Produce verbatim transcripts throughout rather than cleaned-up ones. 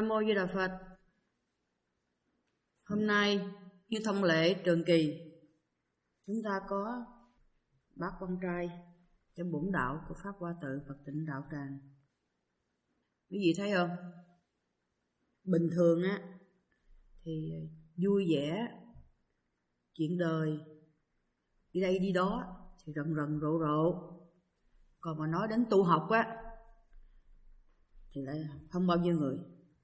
Nam Mô Di Đà Phật. Hôm nay như thông lệ trường kỳ, chúng ta có bác con trai trong bổn đạo của Pháp Hoa Tự Phật Tịnh Đạo Tràng. Quý vị thấy không? Bình thường á thì vui vẻ, chuyện đời, đi đây đi đó thì rần rần rộ rộ. Còn mà nói đến tu học á thì lại không bao nhiêu người.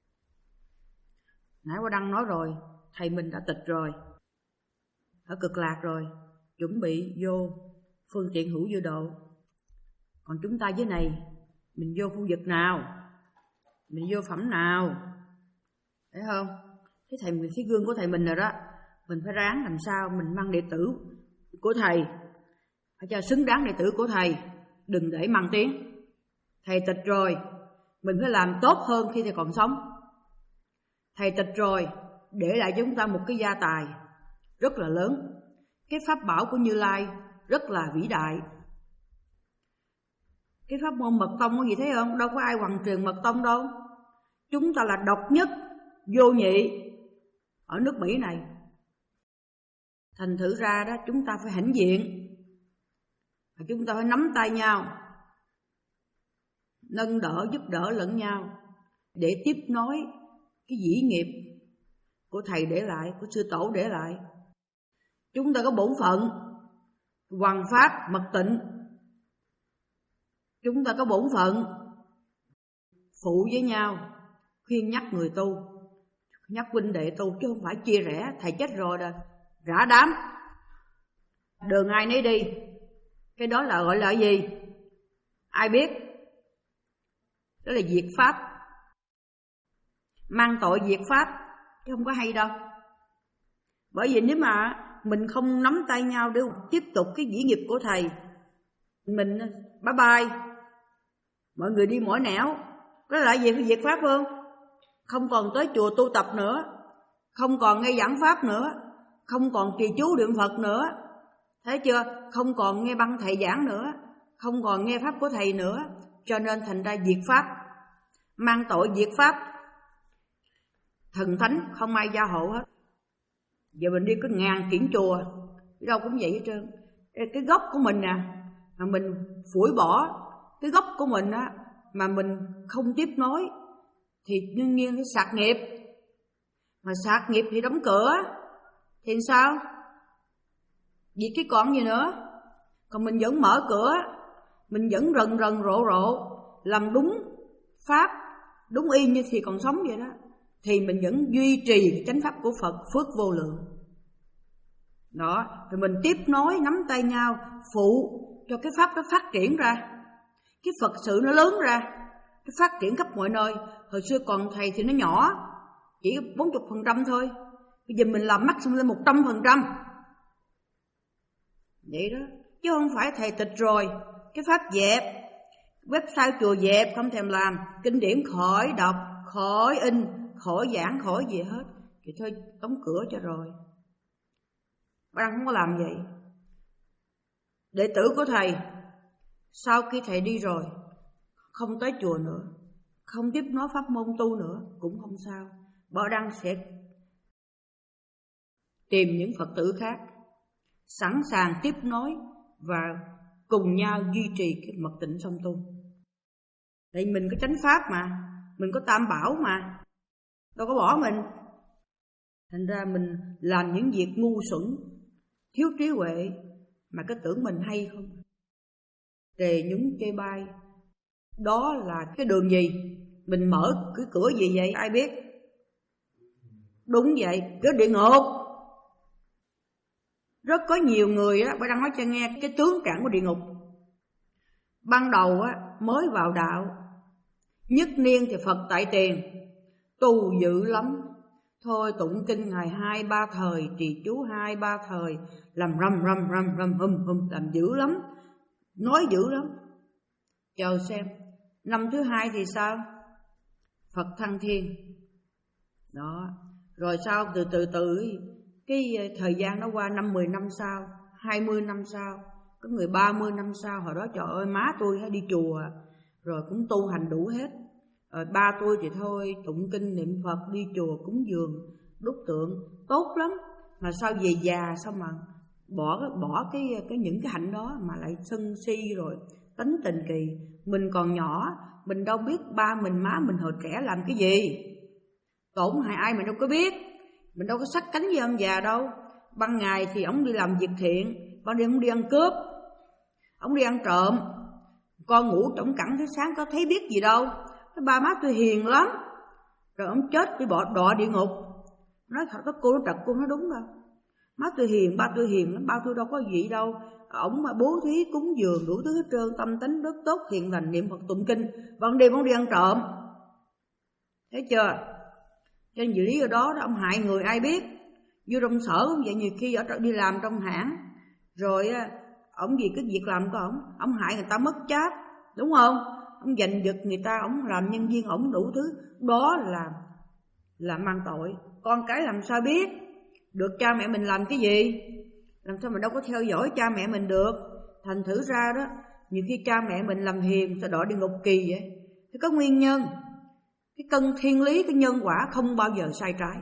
Nãy qua Đăng nói rồi, thầy mình đã tịch rồi, ở Cực Lạc rồi, chuẩn bị vô phương tiện hữu vô độ. Còn chúng ta dưới này, mình vô khu vực nào, mình vô phẩm nào, thấy không? Cái thầy mình, cái gương của thầy mình rồi đó, mình phải ráng làm sao mình mang đệ tử của thầy, phải cho xứng đáng đệ tử của thầy, đừng để mang tiếng. Thầy tịch rồi, mình phải làm tốt hơn khi thầy còn sống. Thầy tịch rồi, để lại cho chúng ta một cái gia tài rất là lớn. Cái pháp bảo của Như Lai rất là vĩ đại. Cái pháp môn mật tông có gì thấy không? Đâu có ai hoàng truyền mật tông đâu. Chúng ta là độc nhất, vô nhị ở nước Mỹ này. Thành thử ra đó, chúng ta phải hãnh diện, và chúng ta phải nắm tay nhau, nâng đỡ giúp đỡ lẫn nhau để tiếp nối cái vĩ nghiệp của thầy để lại, của sư tổ để lại. Chúng ta có bổn phận hoằng pháp mật tịnh, chúng ta có bổn phận phụ với nhau, khuyên nhắc người tu, nhắc huynh đệ tu, chứ không phải chia rẽ. Thầy chết rồi rồi, rã đám, đường ai nấy đi. Cái đó là gọi là gì? Ai biết? Đó là diệt pháp, mang tội diệt pháp, chứ không có hay đâu. Bởi vì nếu mà mình không nắm tay nhau để tiếp tục cái vĩ nghiệp của thầy, mình bye bye, mọi người đi mỗi nẻo. Đó là gì? Phải diệt pháp không? Không còn tới chùa tu tập nữa, không còn nghe giảng pháp nữa, không còn trì chú niệm Phật nữa, thấy chưa? Không còn nghe băng thầy giảng nữa, không còn nghe pháp của thầy nữa. Cho nên thành ra diệt pháp, mang tội diệt pháp. Thần thánh không ai gia hộ hết. Giờ mình đi có ngàn kiển chùa, đâu cũng vậy hết trơn. Cái gốc của mình nè, mà mình phủi bỏ cái gốc của mình á, mà mình không tiếp nối, thì đương nhiên phải sạc nghiệp. Mà sạc nghiệp thì đóng cửa, thì sao? Việc cái còn gì nữa. Còn mình vẫn mở cửa, mình vẫn rần rần rộ rộ, làm đúng pháp, đúng y như thì còn sống vậy đó, thì mình vẫn duy trì chánh pháp của Phật phước vô lượng. Đó, thì mình tiếp nối, nắm tay nhau, phụ cho cái pháp nó phát triển ra, cái Phật sự nó lớn ra, nó phát triển khắp mọi nơi. Hồi xưa còn thầy thì nó nhỏ, chỉ có bốn mươi phần trăm thôi. Bây giờ mình làm mắt xong lên một trăm phần trăm. Vậy đó, chứ không phải thầy tịch rồi, cái pháp dẹp, website chùa dẹp, không thèm làm, kinh điển khỏi đọc, khỏi in, khỏi giảng, khỏi gì hết, thì thôi đóng cửa cho rồi. Bạn không có làm vậy. Đệ tử của thầy, sau khi thầy đi rồi, không tới chùa nữa, không tiếp nối pháp môn tu nữa, cũng không sao. Bảo Đăng sẽ tìm những Phật tử khác, sẵn sàng tiếp nối và cùng nhau duy trì cái mật tịnh song tu. Tại mình có chánh pháp mà, mình có tam bảo mà, đâu có bỏ mình. Thành ra mình làm những việc ngu xuẩn, thiếu trí huệ, mà cứ tưởng mình hay không. Đề nhúng chê bai, đó là cái đường gì? Mình mở cái cửa gì vậy? Ai biết? Đúng vậy, cửa địa ngục. Rất có nhiều người á, bà đang nói cho nghe cái tướng cản của địa ngục. Ban đầu á, mới vào đạo, nhất niên thì Phật tại tiền, tu dữ lắm. Thôi tụng kinh ngày hai ba thời, trì chú hai ba thời, làm rầm rầm rầm rầm hum hum, làm dữ lắm, nói dữ lắm. Chờ xem, năm thứ hai thì sao? Phật thăng thiên. Đó, rồi sao từ từ từ cái thời gian nó qua, năm mười năm sau, hai mươi năm sau, có người ba mươi năm sau. Hồi đó trời ơi má tôi hay đi chùa, rồi cũng tu hành đủ hết, Rồi ba tôi thì thôi, tụng kinh niệm Phật, đi chùa cúng dường, đúc tượng, tốt lắm. Mà sao về già sao mà bỏ bỏ cái cái những cái hạnh đó mà lại sân si rồi tính tình kỳ. Mình còn nhỏ, mình đâu biết ba mình má mình hồi trẻ làm cái gì, tổn hại ai mình đâu có biết. Mình đâu có sát cánh với ông già đâu. Ban ngày thì ông đi làm việc thiện, ban đêm ông đi ăn cướp, ông đi ăn trộm. Con ngủ trống cẳng tới sáng có thấy biết gì đâu. Cái ba má tôi hiền lắm. Rồi ông chết đi bỏ đọa địa ngục. Nói thật, các cô nó trật, cô nói đúng đâu. Má tôi hiền, ba tôi hiền lắm, ba tôi đâu có gì đâu. Ông mà bố thí cúng dường đủ thứ hết trơn, tâm tính rất tốt, hiền lành, niệm Phật tụng kinh. Ban đêm ông đi ăn trộm. Thấy chưa? Cho nên vì lý do đó, đó ông hại người ai biết. Vô trong sở ông vậy, nhiều khi ở đi làm trong hãng, rồi ông vì cái việc làm của ông, ông hại người ta mất cháp, đúng không? Ông giành giật người ta, ông làm nhân viên ông đủ thứ, đó là là mang tội. Con cái làm sao biết được cha mẹ mình làm cái gì? Làm sao mình đâu có theo dõi cha mẹ mình được? Thành thử ra đó, nhiều khi cha mẹ mình làm hiền sao đọa địa ngục kỳ vậy? Thì có nguyên nhân. Cái cân thiên lý, cái nhân quả không bao giờ sai trái.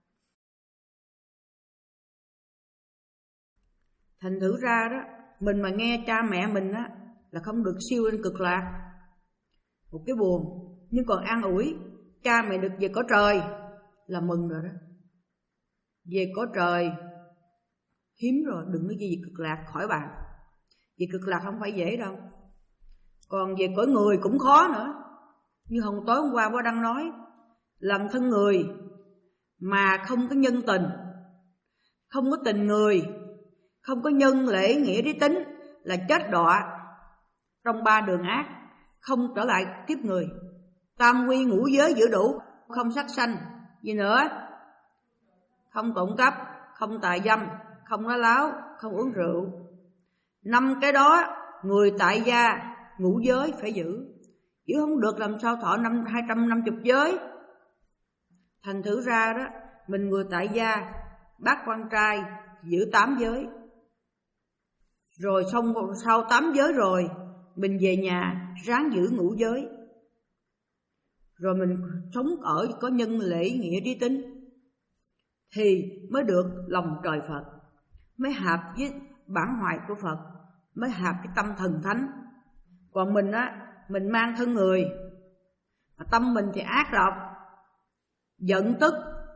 Thành thử ra đó, mình mà nghe cha mẹ mình á là không được siêu lên cực lạc, một cái buồn. Nhưng còn an ủi cha mẹ được về cõi trời là mừng rồi đó. Về cõi trời hiếm rồi, đừng nói gì về cực lạc khỏi bàn. Về cực lạc không phải dễ đâu. Còn về cõi người cũng khó nữa. Như hôm tối hôm qua bố Đăng nói, làm thân người mà không có nhân tình, không có tình người, không có nhân lễ nghĩa trí tính là chết đọa trong ba đường ác, không trở lại kiếp người. Tam quy ngũ giới giữ đủ, không sát sanh, gì nữa, không trộm cắp, không tà dâm, không nói láo, không uống rượu. Năm cái đó người tại gia ngũ giới phải giữ, chứ không được làm sao thọ năm hai trăm năm mươi giới. Thành thử ra đó, mình người tại gia bác quan trai giữ tám giới. Rồi xong sau tám giới rồi, mình về nhà ráng giữ ngũ giới. Rồi mình sống ở có nhân lễ nghĩa trí tính thì mới được lòng trời Phật, mới hợp với bản hoài của Phật, mới hợp với tâm thần thánh. Còn mình á, mình mang thân người, mà tâm mình thì ác độc, giận tức,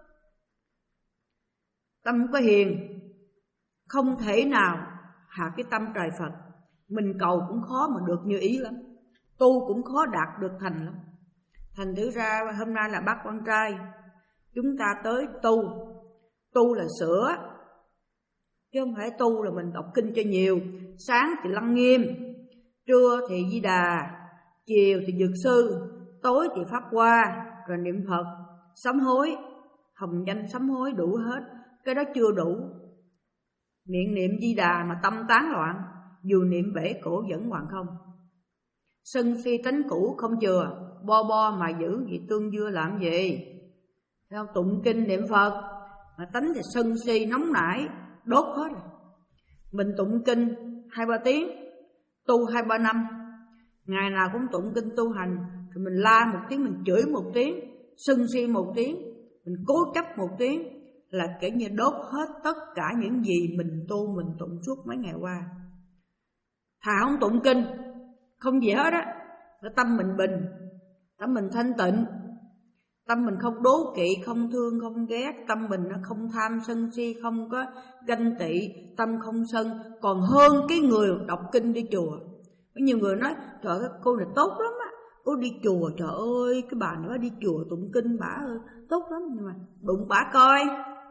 tâm không có hiền, không thể nào hợp cái tâm trời Phật. Mình cầu cũng khó mà được như ý lắm, tu cũng khó đạt được thành lắm. Thành thử ra hôm nay là bác quan trai, chúng ta tới tu. Tu là sửa, chứ không phải tu là mình đọc kinh cho nhiều. Sáng thì Lăng Nghiêm, trưa thì Di Đà, chiều thì Dược Sư, tối thì Pháp Hoa, rồi niệm Phật, sám hối, hồng danh sám hối đủ hết. Cái đó chưa đủ. Miệng niệm Di Đà mà tâm tán loạn, dù niệm bể cổ vẫn hoàn không. Sân si tánh cũ không chừa, bo bo mà giữ gì tương dưa làm gì? Theo tụng kinh niệm Phật mà tánh thì sân si nóng nảy, đốt hết rồi. Mình tụng kinh hai ba tiếng, tu hai ba năm, ngày nào cũng tụng kinh tu hành, rồi mình la một tiếng, mình chửi một tiếng, sân si một tiếng, mình cố chấp một tiếng, là kể như đốt hết tất cả những gì mình tu mình tụng suốt mấy ngày qua. Thà không tụng kinh, không gì hết á, tâm mình bình, tâm mình thanh tịnh, tâm mình không đố kỵ, không thương, không ghét, tâm mình nó không tham sân si, không có ganh tị, tâm không sân, còn hơn cái người đọc kinh đi chùa. Có nhiều người nói, trời ơi cô này tốt lắm á, cô đi chùa, trời ơi cái bà này đi chùa tụng kinh bả ơi, tốt lắm, nhưng mà đụng bả coi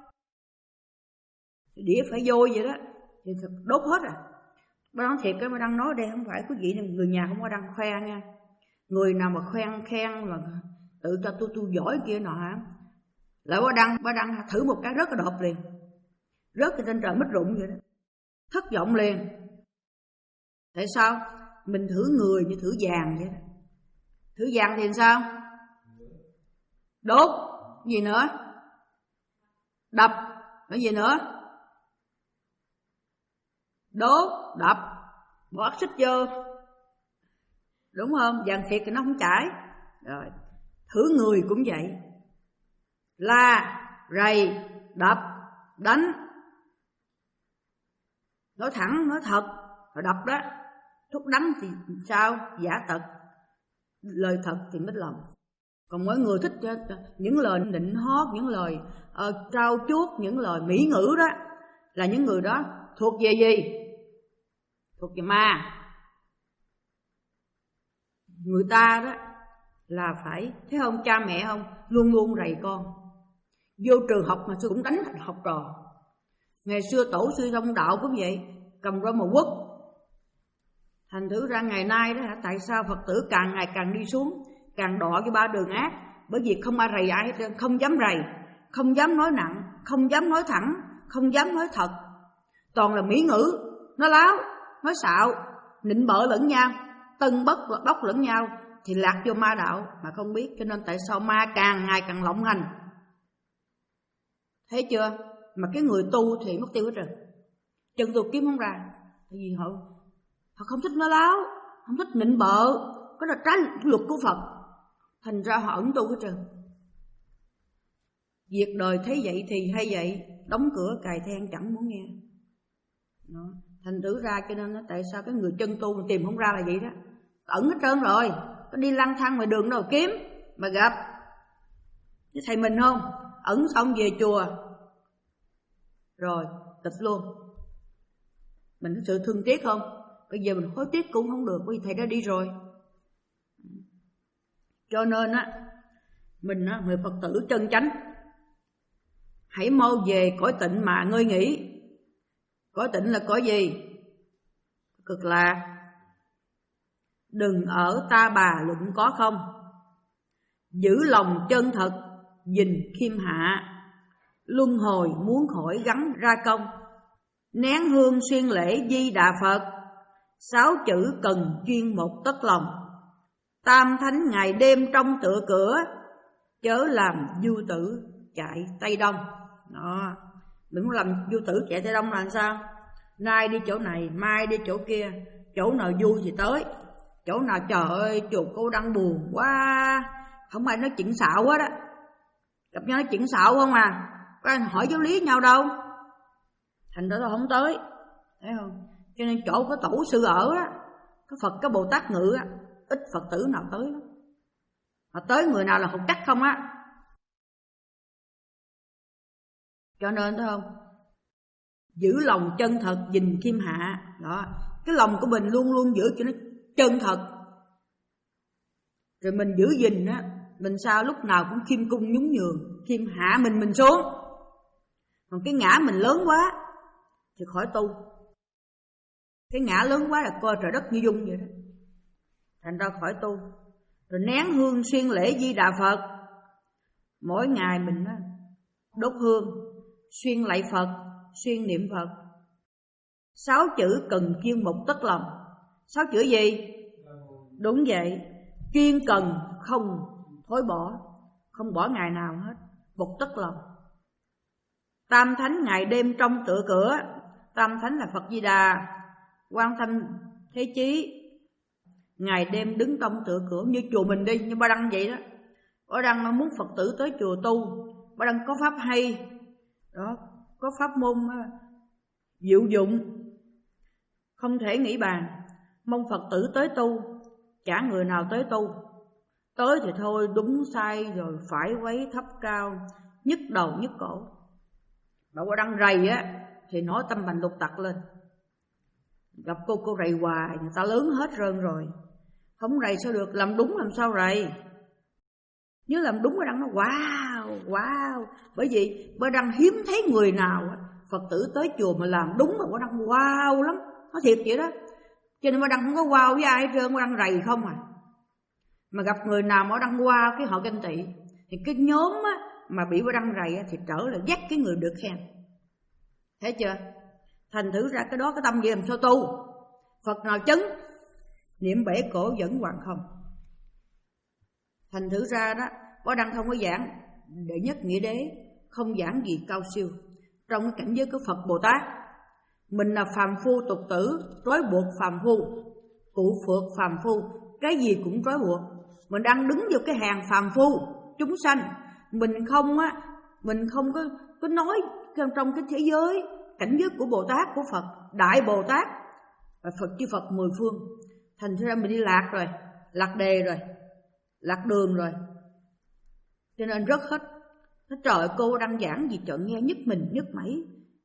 đĩa phải vôi vậy đó thì đốt hết à. Bà nói thiệt, cái bà đang nói đây không phải quý vị người nhà không có đang khoe nha. Người nào mà khoen khen là tự cho tôi tôi giỏi kia nọ hả, lại bà đăng bà đăng thử một cái rớt cái đột liền, rớt từ trên trời mít rụng vậy đó, thất vọng liền. Tại sao? Mình thử người như thử vàng vậy đó. Thử vàng thì sao? Đốt, gì nữa? Đập, cái gì nữa? Đốt, đập, bỏ áp xích vô, đúng không? Vàng thiệt thì nó không chảy. Rồi Thử người cũng vậy, la, rầy, đập, đánh. Nói thẳng, nói thật, rồi đập đó. Thuốc đắng thì sao? Giả tật. Lời thật thì mất lòng. Còn mỗi người thích những lời nịnh hót, những lời uh, trao chuốt, những lời mỹ ngữ đó, là những người đó thuộc về gì? Thuộc về ma. Người ta đó là phải, thấy không, cha mẹ không, luôn luôn rầy con. Vô trường học mà xưa cũng đánh học trò. Ngày xưa tổ sư Thông Đạo cũng vậy, cầm roi mà quất. Thành thử ra ngày nay đó, tại sao Phật tử càng ngày càng đi xuống, càng đọa cái ba đường ác? Bởi vì không ai rầy ai hết trơn, không dám rầy, không dám nói nặng, không dám nói thẳng, không dám nói thật. Toàn là mỹ ngữ, nói láo, nói xạo, nịnh bợ lẫn nhau, tân bất bóc lẫn nhau, thì lạc vô ma đạo mà không biết. Cho nên tại sao ma càng ngày càng lộng hành? Thấy chưa? Mà cái người tu thì mất tiêu hết rồi, chân tu kiếm không ra. Tại vì họ họ không thích nói láo, không thích nịnh bợ, có là trái luật của Phật. Thành ra họ ẩn tu hết trơn. Việc đời thấy vậy thì hay vậy, đóng cửa cài then chẳng muốn nghe. Đó. Thành thử ra cho nên tại sao cái người chân tu mà tìm không ra là vậy đó. Ẩn hết trơn rồi, có đi lang thang ngoài đường đâu kiếm mà gặp. Chứ thầy mình không, ẩn xong về chùa rồi tịch luôn. Mình có sự thương tiếc không? Bây giờ mình hối tiếc cũng không được, bởi vì thầy đã đi rồi. Cho nên á, mình á, người Phật tử chân chánh, hãy mau về cõi tịnh mà ngơi nghỉ. Cõi tịnh là cõi gì? Cực lạc. Đừng ở ta bà luận có không, giữ lòng chân thật, gìn khiêm hạ. Luân hồi muốn khỏi gắn ra công, nén hương xuyên lễ Di Đà Phật. Sáu chữ cần chuyên một tất lòng, tam thánh ngày đêm trong tựa cửa. Chớ làm du tử chạy Tây Đông. Đó. Mình muốn làm du tử chạy Tây Đông là làm sao? Nay đi chỗ này, mai đi chỗ kia, chỗ nào vui thì tới, chỗ nào trời ơi chùa cô đang buồn quá, không ai nói chuyện xạo quá đó. Gặp nhau nói chuyện xạo không à, có ai hỏi giáo lý nhau đâu. Thành ra tôi không tới, thấy không? Cho nên chỗ có tổ sư ở á, có Phật có Bồ Tát ngự á, ít Phật tử nào tới lắm. Mà tới người nào là học chắc không á. Cho nên thấy không, giữ lòng chân thật, gìn khiêm hạ. Đó, cái lòng của mình luôn luôn giữ cho nó chân thật. Rồi mình giữ gìn á, mình sao lúc nào cũng khiêm cung nhún nhường, khiêm hạ mình mình xuống. Còn cái ngã mình lớn quá thì khỏi tu. Cái ngã lớn quá là coi trời đất như dung vậy đó. Thành ra khỏi tu. Rồi nén hương xuyên lễ Di Đà Phật. Mỗi ngày mình á, đốt hương, xuyên lạy Phật, xuyên niệm Phật. Sáu chữ cần kiên một tất lòng. Sáu chữ gì? Đúng vậy, kiên cần không thối bỏ, không bỏ ngày nào hết, một tất lòng. Tam thánh ngày đêm trong tựa cửa. Tam thánh là Phật Di Đà, Quan Thanh Thế Chí, ngày đêm đứng trong tựa cửa. Như chùa mình đi, như Ba Đăng vậy đó. Ba Đăng muốn Phật tử tới chùa tu, Ba Đăng có pháp hay đó, có pháp môn diệu dụng không thể nghĩ bàn. Mong Phật tử tới tu, chả người nào tới tu. Tới thì thôi, đúng sai rồi phải quấy thấp cao, nhức đầu nhức cổ. Bà Ba Đăng rầy á thì nói tâm bành lục tặc lên. Gặp cô cô rầy hoài, người ta lớn hết rơn rồi. Không rầy sao được, làm đúng làm sao rầy. Nếu làm đúng Ba Đăng nó wow, wow. Bởi vì Ba Đăng hiếm thấy người nào Phật tử tới chùa mà làm đúng mà Ba Đăng wow lắm. Nó thiệt vậy đó. Cho nên Ba Đăng không có wow với ai hết trơn, Ba Đăng rầy không à. Mà gặp người nào mà Ba Đăng wow cái họ ganh tị, thì cái nhóm á, mà bị Ba Đăng rầy thì trở lại dắt cái người được khen. Thấy chưa? Thành thử ra cái đó cái tâm gì làm sao tu. Phật nào chứng, niệm bể cổ vẫn hoàng không. Thành thử ra đó, Ba Đăng không có giảng đệ nhất nghĩa đế, không giảng gì cao siêu. Trong cái cảnh giới của Phật Bồ Tát, mình là phàm phu tục tử, trói buộc phàm phu, cụ phượt phàm phu, cái gì cũng trói buộc. Mình đang đứng vào cái hàng phàm phu chúng sanh. Mình không á, mình không có có nói trong cái thế giới cảnh giới của Bồ Tát, của Phật, Đại Bồ Tát và Phật chư Phật mười phương. Thành ra mình đi lạc rồi, lạc đề rồi, lạc đường rồi. Cho nên rất hết. Nó trời cô đang giảng gì trời nghe nhức mình nhức mẩy.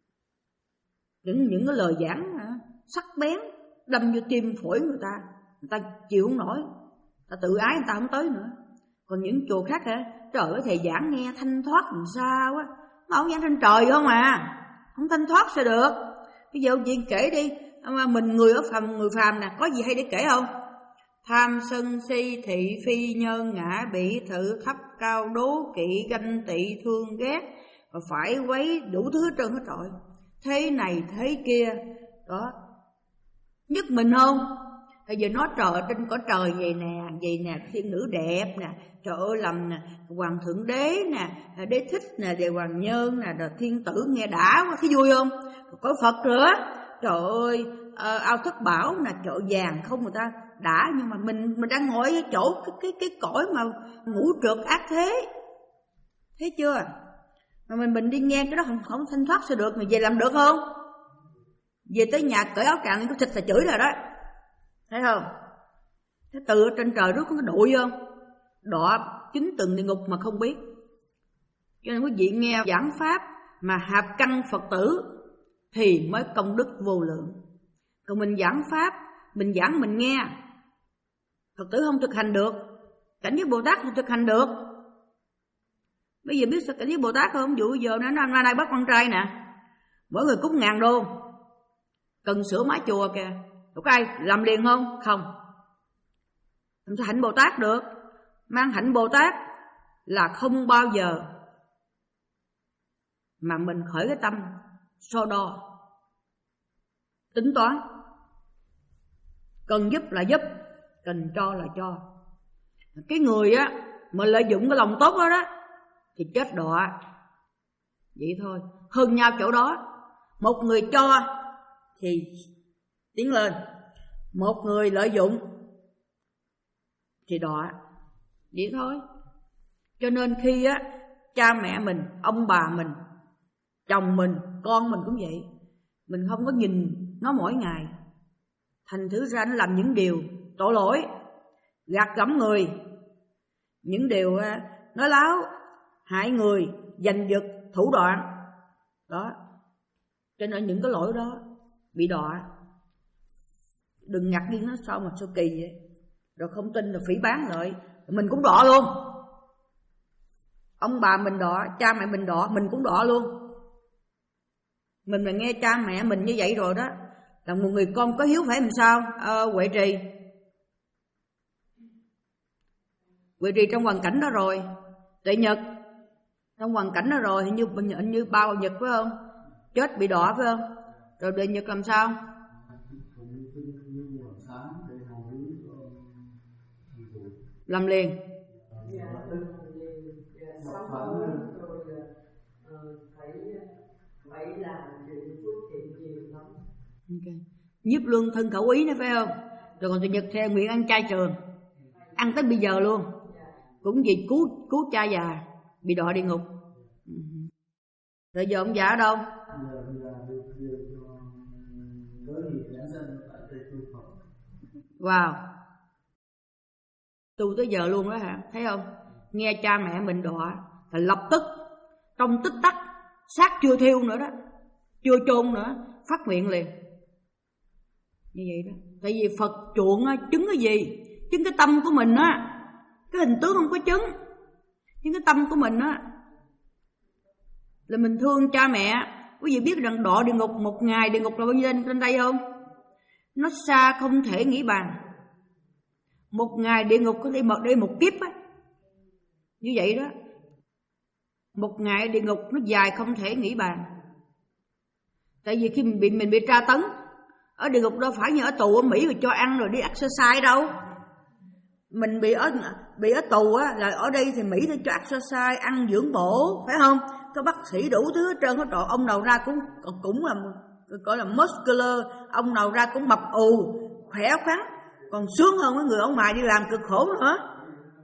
Những những cái lời giảng sắc bén đâm vô tim phổi người ta, người ta chịu không nổi, người ta tự ái, người ta không tới nữa. Còn những chùa khác hả, trời ơi thầy giảng nghe thanh thoát làm sao á, mà ông giảng trên trời không à, không thanh thoát sao được. Bây giờ chuyện kể đi, mà mình người ở phàm, người phàm nè, có gì hay để kể không? Tham sân si thị phi nhân ngã bỉ thử thấp cao đố kỵ ganh tị thương ghét, và phải quấy đủ thứ hết trơn hết trọi, thế này thế kia đó, nhất mình không? Bây giờ nói trời trên cõi trời vậy nè, vậy nè, thiên nữ đẹp nè, trời ơi làm nè, hoàng thượng đế nè, đế thích nè, đề hoàng nhân nè, rồi thiên tử nghe đã quá, thấy vui không? Có Phật nữa, trời ơi, uh, ao thất bảo nè, chợ vàng không người ta đã, nhưng mà mình mình đang ngồi ở chỗ cái cái cái cõi mà ngũ trượt ác thế, thấy chưa? Mà mình mình đi nghe cái đó không không thanh thoát sao được, người về làm được không? Về tới nhà cởi áo cạn có thịt là chửi rồi đó, thấy không? Thế từ ở trên trời rước có cái đuổi không? Đọa chính từng địa ngục mà không biết. Cho nên quý vị nghe giảng pháp mà hạp căn Phật tử thì mới công đức vô lượng. Còn mình giảng pháp, mình giảng mình nghe, Phật tử không thực hành được, cảnh giới Bồ Tát không thực hành được. Bây giờ biết sao cảnh giới Bồ Tát không? Dụ giờ nó năm nay bắt con trai nè, mỗi người cúng ngàn đô, cần sửa mái chùa kìa, có ai làm liền không? Không. Làm sao hạnh Bồ Tát được? Mang hạnh Bồ Tát là không bao giờ mà mình khởi cái tâm so đo, tính toán. Cần giúp là giúp, cần cho là cho. Cái người á mà lợi dụng cái lòng tốt đó đó thì chết đọa. Vậy thôi, hơn nhau chỗ đó. Một người cho thì tiến lên, một người lợi dụng thì đọa. Vậy thôi. Cho nên khi á cha mẹ mình, ông bà mình, chồng mình, con mình cũng vậy, mình không có nhìn nó mỗi ngày, thành thử ra nó làm những điều tội lỗi, gạt gẫm người, những điều nói láo, hại người, giành giật, thủ đoạn đó. Cho nên những cái lỗi đó bị đọa. Đừng ngạc nhiên nó sao mà sao kỳ vậy, rồi không tin là phỉ báng lại, mình cũng đọa luôn. Ông bà mình đọa, cha mẹ mình đọa, mình cũng đọa luôn. Mình mà nghe cha mẹ mình như vậy rồi đó, là một người con có hiếu phải làm sao? À, Huệ Trì Huệ Trì trong hoàn cảnh đó rồi, Tuệ Nhật trong hoàn cảnh đó rồi, hình như, hình như bao Nhật phải không? Chết bị đọa phải không? Rồi Tuệ Nhật làm sao? Làm liền. Okay. Nhiếp luân thân khẩu ý nữa phải không? Rồi còn Tuệ Nhật theo nguyện ăn chay trường, ăn tới bây giờ luôn, cũng vì cứu cứu cha già bị đọa địa ngục. Rồi giờ ông già ở đâu? Wow, tu tới giờ luôn đó hả? Thấy không? Nghe cha mẹ mình đọa là lập tức trong tích tắc, xác chưa thiêu nữa đó, chưa chôn nữa, phát nguyện liền. Như vậy đó. Tại vì Phật chuộng á, chứng cái gì? Chứng cái tâm của mình á. Cái hình tướng không có chứng, chứng cái tâm của mình á. Là mình thương cha mẹ. Quý vị biết rằng đọa địa ngục một ngày, địa ngục là bao nhiêu trên đây không? Nó xa không thể nghĩ bàn. Một ngày địa ngục có thể một đây một kiếp á. Như vậy đó. Một ngày địa ngục nó dài không thể nghĩ bàn. Tại vì khi mình bị mình bị tra tấn ở địa ngục đâu phải như ở tù ở Mỹ rồi cho ăn rồi đi exercise đâu. Mình bị ở bị ở tù á, là ở đây thì Mỹ thì cho exercise, ăn dưỡng bổ, phải không? Có bác sĩ đủ thứ hết trơn hết trọi, ông nào ra cũng cũng là gọi là muscular, ông nào ra cũng mập ù, khỏe khoắn, còn sướng hơn mấy người ông mài đi làm cực khổ nữa.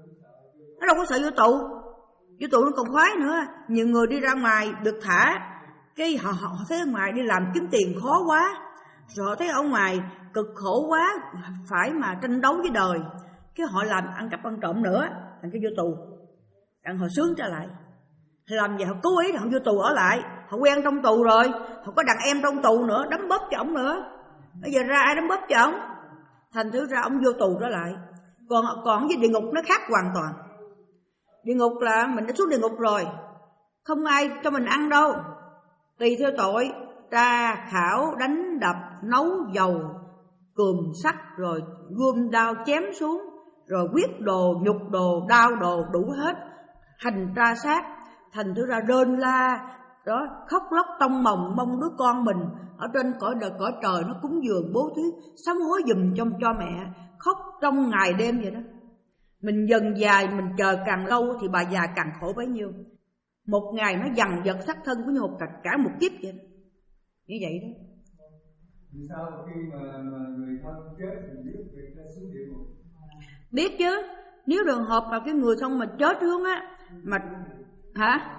Nó đâu có sợ vô tù. Vô tù nó còn khoái nữa. Nhiều người đi ra ngoài được thả, cái họ, họ thấy ở ngoài đi làm kiếm tiền khó quá, rồi họ thấy ở ngoài cực khổ quá, phải mà tranh đấu với đời, cái họ làm ăn cắp ăn trộm nữa, thành cái vô tù. Đặng họ sướng trở lại. Làm gì họ cố ý họ vô tù ở lại. Họ quen trong tù rồi, họ có đàn em trong tù nữa, đấm bóp cho ổng nữa. Bây giờ ra ai đấm bóp cho ổng? Thành thử ra ổng vô tù trở lại. Còn còn với địa ngục nó khác hoàn toàn. Địa ngục là mình đã xuống địa ngục rồi, không ai cho mình ăn đâu. Tùy theo tội, tra khảo, đánh đập, nấu dầu, cườm sắt, rồi gươm đao chém xuống, rồi quyết đồ, nhục đồ, đao đồ, đủ hết. Hành tra sát, thành thử ra rên la, đó, khóc lóc tông mồng mong đứa con mình ở trên cõi đời cõi trời nó cúng dường bố thí, sám hối giùm cho, cho mẹ, khóc trong ngày đêm vậy đó. Mình dần dài, mình chờ càng lâu thì bà già càng khổ bấy nhiêu. Một ngày nó dằn vặt xác thân của như một cả một kiếp vậy đó. Như vậy đó. Vì sao khi mà, mà người thân chết thì biết việc ta xuống địa ngục? Biết chứ. Nếu trường hợp mà cái người thân mà chết hướng á, mà hả?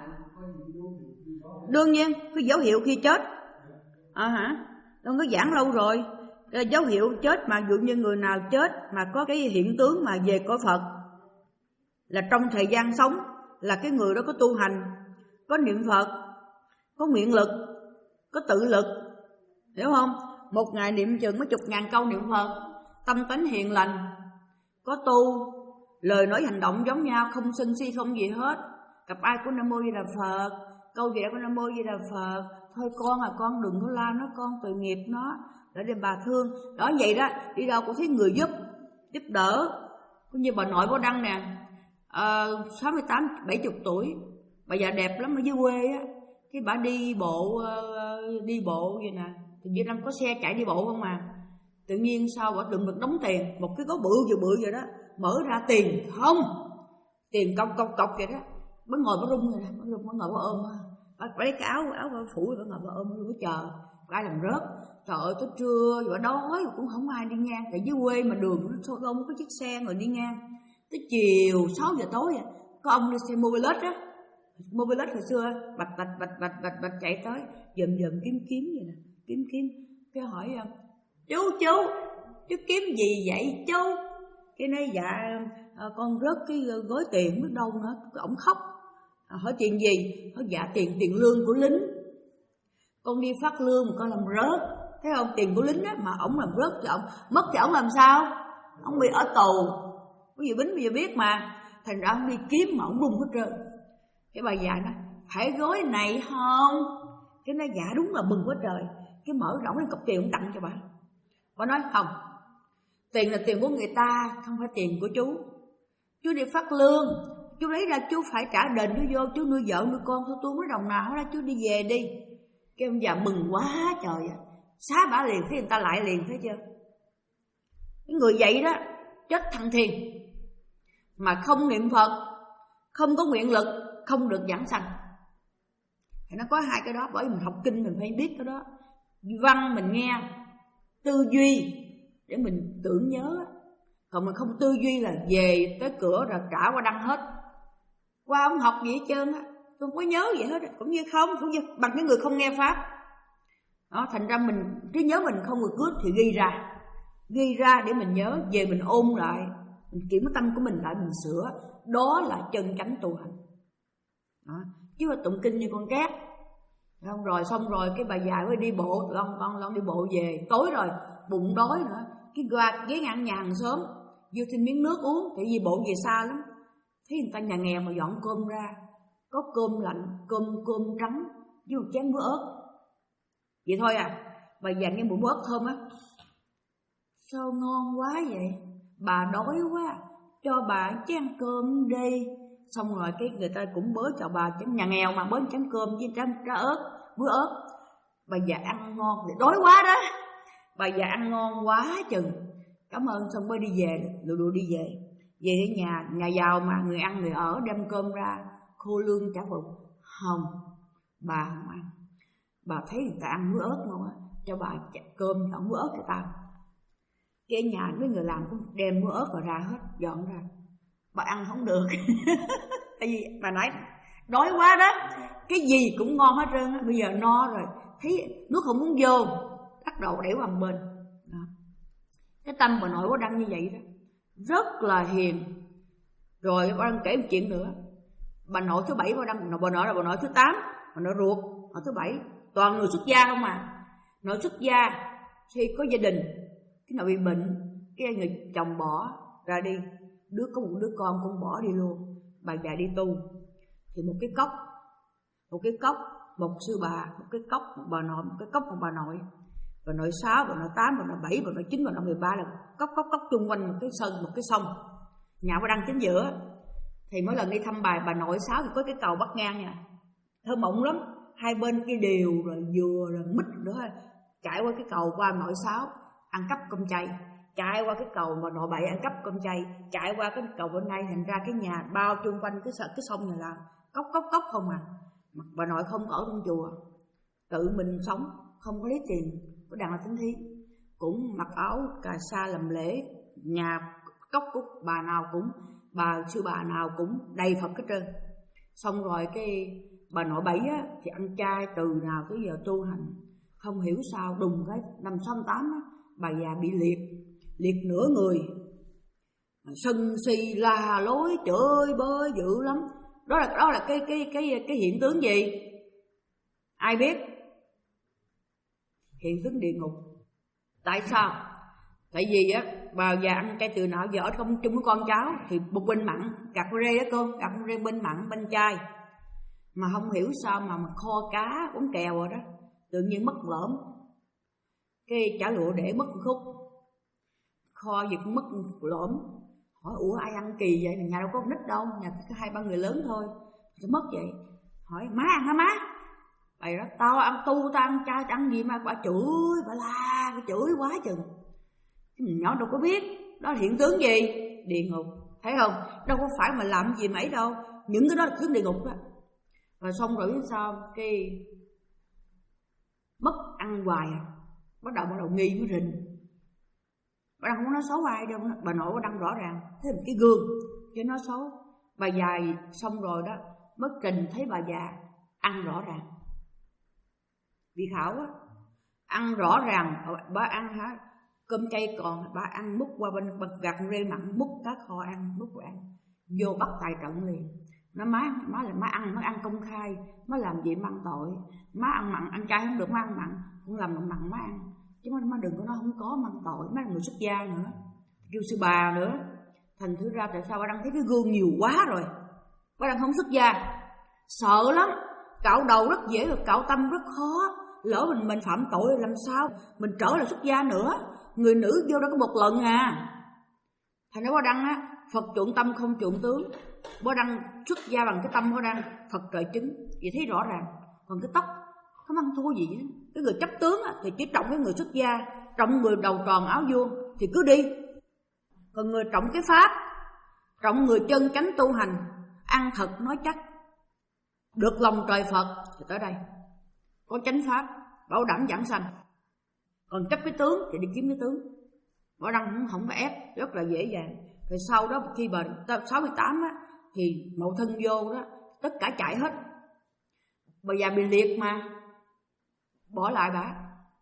Đương nhiên cái dấu hiệu khi chết. À hả? Đâu có giảng lâu rồi. Cái dấu hiệu chết mà dụ như người nào chết mà có cái hiện tướng mà về cõi Phật, là trong thời gian sống là cái người đó có tu hành, có niệm Phật, có nguyện lực, có tự lực, hiểu không? Một ngày niệm chừng mấy chục ngàn câu niệm Phật, tâm tánh hiền lành, có tu, lời nói hành động giống nhau, không sân si không gì hết. Gặp ai của Nam Mô Di Đà Phật, câu gì của Nam Mô Di Đà Phật, thôi con à con đừng có la nó, con tội nghiệp nó, để để bà thương. Đó vậy đó, đi đâu cũng thấy người giúp, giúp đỡ. Cũng như bà nội có đăng nè, à, sáu mươi tám, bảy mươi tuổi, bà già đẹp lắm ở dưới quê á. Cái bà đi bộ, uh, đi bộ vậy nè, thì Việt Nam có xe chạy đi bộ không mà. Tự nhiên sao bà đừng được đóng tiền, một cái gói bự vừa bự vậy đó, mở ra tiền không, tiền cọc cọc cọc vậy đó. Bà ngồi bà rung rồi nè, bà rung, bà ngồi bà ôm, bà, bà lấy cái áo, áo bà phủ, bà ngồi bà ôm, bà chờ, ai làm rớt. Trời ơi, tới trưa rồi đói cũng không ai đi ngang, tại dưới quê mà đường nó không có chiếc xe người đi ngang. Tới chiều sáu giờ tối à, có ông đi xe Mobilet á, Mobilet hồi xưa bạch bạch bạch bạch bạch bạch chạy tới, dầm dầm kiếm kiếm vậy nè, kiếm kiếm. Cái hỏi chú chú, chú kiếm gì vậy chú? Cái nói dạ con rớt cái gói tiền biết đâu nữa. Cái ổng khóc, hỏi tiền gì? Hỏi dạ tiền tiền lương của lính. Con đi phát lương mà con làm rớt, thấy không? Tiền của lính á, mà ổng làm rớt thì ổng mất thì ổng làm sao? Ổng bị ở tù. Có gì Bính bây giờ biết mà. Thành ra ổng đi kiếm mà ổng rung hết trơn. Cái bà già nói phải gói này không? Cái nói dạ đúng là mừng quá trời. Cái mở rỗng lên cọc tiền ổng tặng cho bà. Bà nói không, tiền là tiền của người ta, không phải tiền của chú. Chú đi phát lương, chú lấy ra chú phải trả đền chú vô, chú nuôi vợ nuôi con thôi. Tôi nói đồng nào hỏi ra chú đi về đi. Cái ông già mừng quá trời ạ, xá bả liền, thấy người ta lại liền, thấy chưa? Cái người vậy đó, chết thằng thiền, mà không niệm Phật, không có nguyện lực, không được giảng sanh. Thì nó có hai cái đó, bởi vì mình học kinh mình phải biết cái đó. Văn mình nghe, tư duy để mình tưởng nhớ. Còn mình không tư duy là về tới cửa rồi trả qua đăng hết. Qua ông học gì hết trơn á, tôi không có nhớ vậy hết, cũng như không, cũng như bằng cái người không nghe pháp. Đó, thành ra mình trí nhớ mình không được good thì ghi ra, ghi ra để mình nhớ, về mình ôn lại, mình kiểm cái tâm của mình lại, mình sửa. Đó là chân chánh tu hành. Đó, chứ mà tụng kinh như con cát. Không rồi xong rồi cái bà già mới đi bộ, lon lon lon đi bộ về, tối rồi bụng đói nữa, cái qua ghé ngang nhà hàng xóm vô xin miếng nước uống, tại vì bộ về xa lắm. Thấy người ta nhà nghèo mà dọn cơm ra, có cơm lạnh, cơm cơm trắng với một chén bữa ớt. Vậy thôi à. Bà già nghe bụng bữa ớt thơm á, sao ngon quá vậy, bà đói quá, cho bà chén cơm đi. Xong rồi cái người ta cũng bới cho bà chén, nhà nghèo mà bới chén cơm với trái, trái ớt, bữa ớt. Bà già ăn ngon, thì đói quá đó. Bà già ăn ngon quá chừng, cảm ơn xong mới đi về, lù lù đi về. Về đến nhà, nhà giàu mà, người ăn người ở, đem cơm ra, khô lương trả bụng. Không, bà không ăn. Bà thấy người ta ăn bữa ớt ngon á, cho bà cơm chọn bữa ớt cho tao. Cái nhà mấy người làm cũng đem bữa ớt rồi ra hết, dọn ra. bà ăn không được. Tại vì bà nãy đói quá đó, cái gì cũng ngon hết trơn á. Bây giờ no rồi, thấy nước không muốn vô, bắt đầu đẩy qua một bên đó. Cái tâm bà nội có Đăng như vậy đó, rất là hiền. Rồi bà Đăng kể một chuyện nữa. Bà nội thứ bảy bà Đăng, bà nội là bà nội thứ tám, bà nội ruột ở thứ bảy, toàn người xuất gia không à. Nội xuất gia khi có gia đình, cái nào bị bệnh, cái người chồng bỏ ra đi, đứa có một đứa con cũng bỏ đi luôn. Bà già đi tu thì một cái cốc, một cái cốc, một sư bà, một cái cốc, một bà nội, một cái cốc, một bà nội. Bà nội sáu, bà nội tám, bà nội bảy, bà nội chín, bà nội mười ba là cốc cốc cốc chung quanh một cái sân, một cái sông. Nhà bà Đăng chính giữa. Thì mỗi lần đi thăm bà bà nội sáu thì có cái cầu bắc ngang nha, thơ mộng lắm, hai bên cái điều rồi dừa rồi mít nữa, chạy qua cái cầu qua nội sáu ăn cắp cơm chay, chạy qua cái cầu mà nội bảy ăn cắp cơm chay, chạy qua cái cầu bên đây, thành ra cái nhà bao chung quanh cái cái sông này là cốc cốc cốc không à. Bà nội không ở trong chùa, tự mình sống, không có lấy tiền, có đàn là thánh thí, cũng mặc áo cà sa làm lễ, nhà cốc của bà nào cũng, bà sư bà nào cũng đầy Phật hết trơn. Xong rồi cái bà nội bảy á thì ăn chay từ nào tới giờ tu hành, không hiểu sao đùng cái năm sáu tám á, bà già bị liệt, liệt nửa người, sân si la lối chửi bới dữ lắm. Đó là đó là cái cái cái cái hiện tướng gì? Ai biết? Hiện tướng địa ngục. Tại sao? Tại vì á bà già ăn chay từ nào giờ ở không chung với con cháu thì một bên mặn, gặt rê đó cô, gặt rê bên mặn bên chay. Mà không hiểu sao mà, mà kho cá uống kèo rồi đó, tự nhiên mất lỡm. Cái chả lụa để mất một khúc, kho gì cũng mất lỡm. Hỏi ủa ai ăn kỳ vậy, nhà đâu có nít đâu, nhà có hai ba người lớn thôi, sao mất vậy? Hỏi má ăn hả má? Bày đó tao ăn tu, tao ăn chay, tao ăn gì mà bà chửi, bà la, bà chửi quá chừng. Cái mình nhỏ đâu có biết, đó là hiện tướng gì? Địa ngục, thấy không? Đâu có phải mà làm gì mấy đâu, những cái đó là tướng địa ngục đó. Rồi xong rồi biết sao, cái mất ăn hoài à, bắt đầu bắt đầu nghi mới rình. Bà Đăng không nói xấu ai đâu, bà nội bà Đăng rõ ràng, thế là một cái gương, chứ nói xấu. Bà già xong rồi đó, mất trình thấy bà già ăn rõ ràng. Bị khảo á, ăn rõ ràng, bà ăn hả, cơm chay còn, bà ăn múc qua bên, bên gặt rê mặn, múc cá kho ăn, múc qua ăn, vô bắt tài trận liền. Nó má, má là má ăn, má ăn công khai, má làm gì má ăn tội, má ăn mặn, ăn chay không được má ăn mặn, không làm mặn mặn má ăn. Chứ má đừng có nói không có mang tội, má là người xuất gia nữa, kêu sư bà nữa. Thành thử ra tại sao bà Đăng thấy cái gương nhiều quá rồi, bà Đăng không xuất gia, sợ lắm, cạo đầu rất dễ rồi cạo tâm rất khó. Lỡ mình mình phạm tội làm sao mình trở lại xuất gia nữa, người nữ vô đó có một lần à. Thành ra bà Đăng á, Phật chuộng tâm không chuộng tướng. Bà Đăng xuất gia bằng cái tâm bà Đăng, Phật trời chứng, vậy thấy rõ ràng. Còn cái tóc không ăn thua gì hết. Cái người chấp tướng á, thì chỉ trọng cái người xuất gia, trọng người đầu tròn áo vuông thì cứ đi. Còn người trọng cái pháp, trọng người chân chánh tu hành, ăn thật nói chắc, được lòng trời Phật thì tới đây có chánh pháp, bảo đảm giảng sanh. Còn chấp cái tướng thì đi kiếm cái tướng. Bảo Đăng cũng không có ép, rất là dễ dàng. Rồi sau đó khi bà sáu mươi tám á, thì mậu thân vô đó, tất cả chạy hết. Bà già bị liệt mà, bỏ lại bà,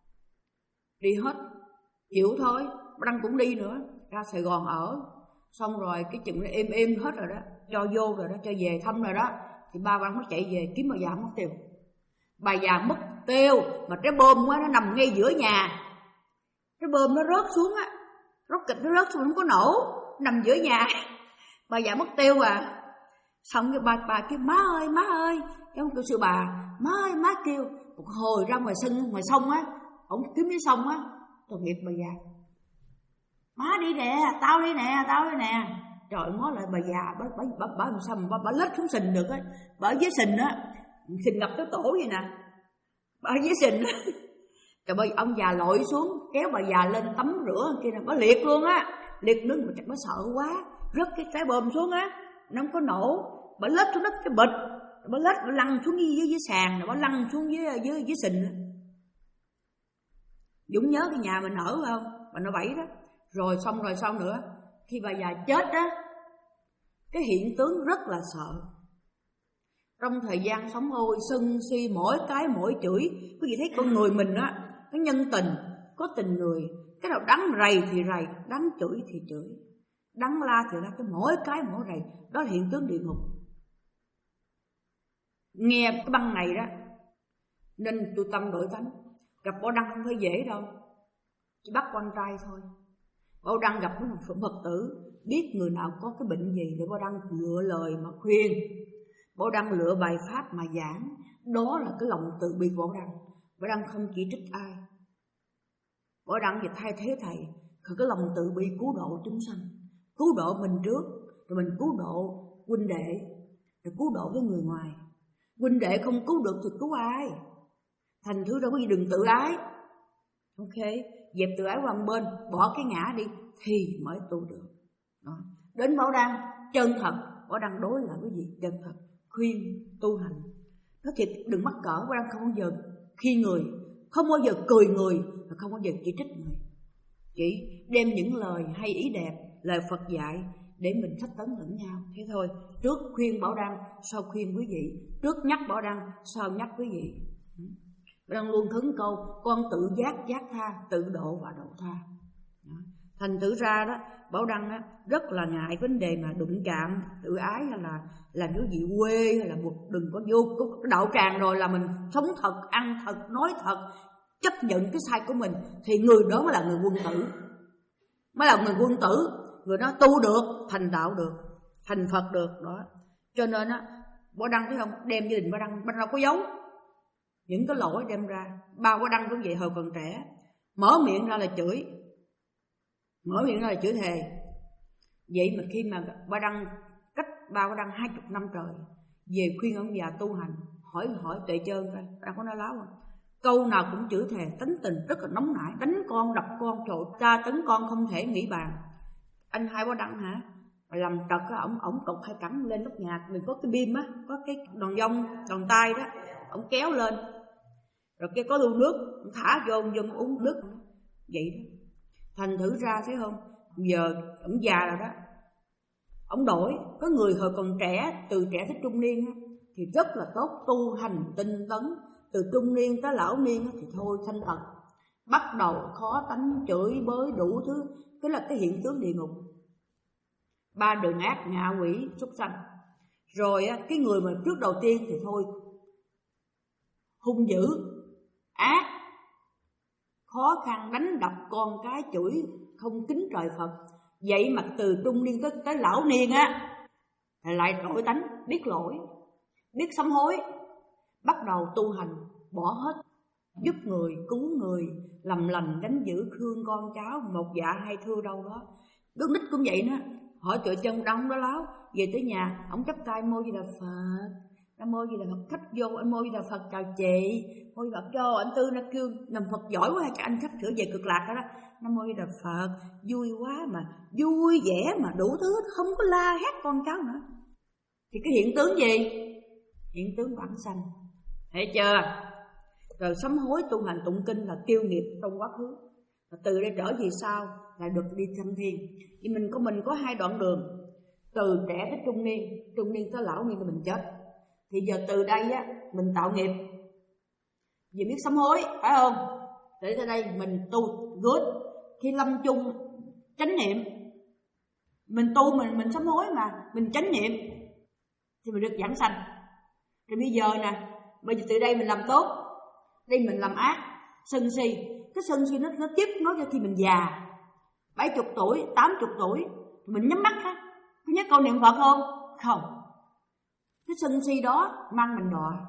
đi hết, chịu thôi. Bà Đăng cũng đi nữa, ra Sài Gòn ở. Xong rồi cái chừng nó êm êm hết rồi đó, cho vô rồi đó, cho về thăm rồi đó. Thì ba Đăng mới chạy về kiếm bà già mất tiêu. Bà già mất tiêu mà trái bơm quá, nó nằm ngay giữa nhà. Cái bơm nó rớt xuống á, rocket nó rớt xuống không có nổ, nằm giữa nhà. Bà già mất tiêu à. Xong cái bà bà kêu má ơi má ơi, cái ông kêu sư bà má ơi má kêu. Một hồi ra ngoài sân ngoài sông á, ông kiếm cái sông á, tội nghiệp bà già. Má đi nè, tao đi nè, tao đi nè. Trời ngó lại bà già, bà bà bà, bà làm sao mà bà, bà lết xuống sình được á. Bà ở dưới sình á, sình ngập tới tổ vậy nè. Bà ở dưới sình á. Trời ơi, ông già lội xuống, kéo bà già lên tắm rửa kia nè, bà liệt luôn á. Liệt nước mà chắc bà sợ quá, rớt cái trái bơm xuống á, nó không có nổ. Bà lết xuống đất cái bịch, bà lết bà lăn xuống dưới, dưới, dưới sàn, rồi bà lăn xuống dưới, dưới, dưới sình á. Dũng nhớ cái nhà mình ở không? Bà nó bảy đó. Rồi xong rồi xong nữa, khi bà già chết á, cái hiện tướng rất là sợ. Trong thời gian sống ôi sân si mỗi cái mỗi chửi. Quý vị thấy con người mình á, có nhân tình, có tình người. Cái nào đắng rầy thì rầy, đắng chửi thì chửi, đắng la thì la, cái mỗi cái mỗi rầy. Đó là hiện tướng địa ngục. Nghe cái băng này đó nên tôi tâm đổi tánh. Gặp Bảo Đăng không phải dễ đâu, chỉ bắt con trai thôi. Bảo Đăng gặp một Phật tử, biết người nào có cái bệnh gì để Bảo Đăng lựa lời mà khuyên. Bảo Đăng lựa bài pháp mà giảng. Đó là cái lòng từ bi Bảo Đăng. Bảo Đăng không chỉ trích ai. Bảo Đăng về thay thế thầy, cái lòng từ bi cứu độ chúng sanh, cứu độ mình trước, rồi mình cứu độ huynh đệ, rồi cứu độ với người ngoài. Huynh đệ không cứu được thì cứu ai? Thành thứ đâu có gì, đừng tự ái. Ok, dẹp tự ái qua một bên, bỏ cái ngã đi thì mới tu được. Đó. Đến Bảo Đăng chân thật, Bảo Đăng đối lại với gì chân thật, khuyên tu hành. Nói thiệt đừng mắc cỡ. Bảo Đăng không bao giờ khi người, không bao giờ cười người, và không bao giờ chỉ trích người. Chỉ đem những lời hay ý đẹp, lời Phật dạy để mình thách tấn lẫn nhau. Thế thôi. Trước khuyên Bảo Đăng, sau khuyên quý vị. Trước nhắc Bảo Đăng, sau nhắc quý vị. Bảo Đăng luôn thứng câu con tự giác giác tha, tự độ và độ tha. Đó. Thành thử ra đó, Bảo Đăng á, rất là ngại vấn đề mà đụng chạm, tự ái hay là là những gì quê hay là một đừng có vô có đạo tràng rồi là mình sống thật, ăn thật, nói thật, chấp nhận cái sai của mình thì người đó mới là người quân tử, mới là người quân tử, người đó tu được, thành đạo được, thành Phật được đó. Cho nên á, Bảo Đăng thấy không, đem gia đình Bảo Đăng, Bảo Đăng có giấu những cái lỗi đem ra. Ba Bảo Đăng cũng vậy, hồi còn trẻ mở miệng ra là chửi, mở miệng ra là chửi thề. Vậy mà khi mà Bảo Đăng cách ba Bảo Đăng hai chục năm trời về khuyên ông già tu hành, hỏi hỏi Tuệ Trơn coi, Bảo Đăng có nói láo không? Câu nào cũng chửi thề, tính tình rất là nóng nảy, đánh con, đập con, trời, tra tấn con không thể nghĩ bàn. Anh hai Bảo Đăng hả? Làm trật á, ổng ổng cột hai cẳng lên nóc nhà, mình có cái bim á, có cái đòn dông, đòn tay đó, ổng kéo lên, rồi cái có lu nước, thả vô dùng uống nước, vậy đó. Thành thử ra thấy không, giờ ổng già rồi đó, ổng đổi. Có người hồi còn trẻ, từ trẻ tới trung niên á, thì rất là tốt, tu hành tinh tấn. Từ trung niên tới lão niên á, thì thôi thanh tật, bắt đầu khó tánh, chửi bới đủ thứ. Cái là cái hiện tướng địa ngục, ba đường ác, ngạ quỷ, súc sanh. Rồi á, cái người mà trước đầu tiên thì thôi hung dữ, ác, khó khăn, đánh đập con cái, chửi, không kính trời Phật. Vậy mà từ trung niên tới, tới lão niên á, lại đổi tánh, biết lỗi, biết sám hối, bắt đầu tu hành, bỏ hết, giúp người, cứu người, làm lành, đánh giữ, thương con cháu, một dạ hai thưa đâu đó. Đức Nít cũng vậy đó, hỏi Tuệ Trơn đông đó láo, về tới nhà, ông chắp tay mô Di Đà Phật, Nam mô Di Đà Phật, khách vô, anh mô Di Đà Phật chào chị, mô Di Đà Phật cho anh Tư nó kêu nằm Phật giỏi quá, các anh khách sửa về cực lạc đó đó. Nam mô Di Đà Phật, vui quá mà, vui vẻ mà đủ thứ, không có la hét con cháu nữa. Thì cái hiện tướng gì? Hiện tướng bản sanh, thấy chưa? Rồi sám hối tu hành tụng kinh là tiêu nghiệp trong quá khứ, và từ đây trở về sau là được đi thăng thiên. Thì mình có mình có hai đoạn đường, từ trẻ tới trung niên, trung niên tới lão niên thì mình chết. Thì giờ từ đây á, mình tạo nghiệp, vì biết sám hối, phải không? Để tới đây mình tu good, khi lâm chung chánh niệm, mình tu mình mình sám hối mà, mình chánh niệm thì mình được giảng sanh. Thì bây giờ nè, bây giờ từ đây mình làm tốt, đây mình làm ác, sân si. Cái sân si nó nó tiếp nó cho khi mình già, bảy chục tuổi, tám chục tuổi, thì mình nhắm mắt ha, có nhớ câu niệm Phật không? Không. Cái sân si đó mang mình đọa.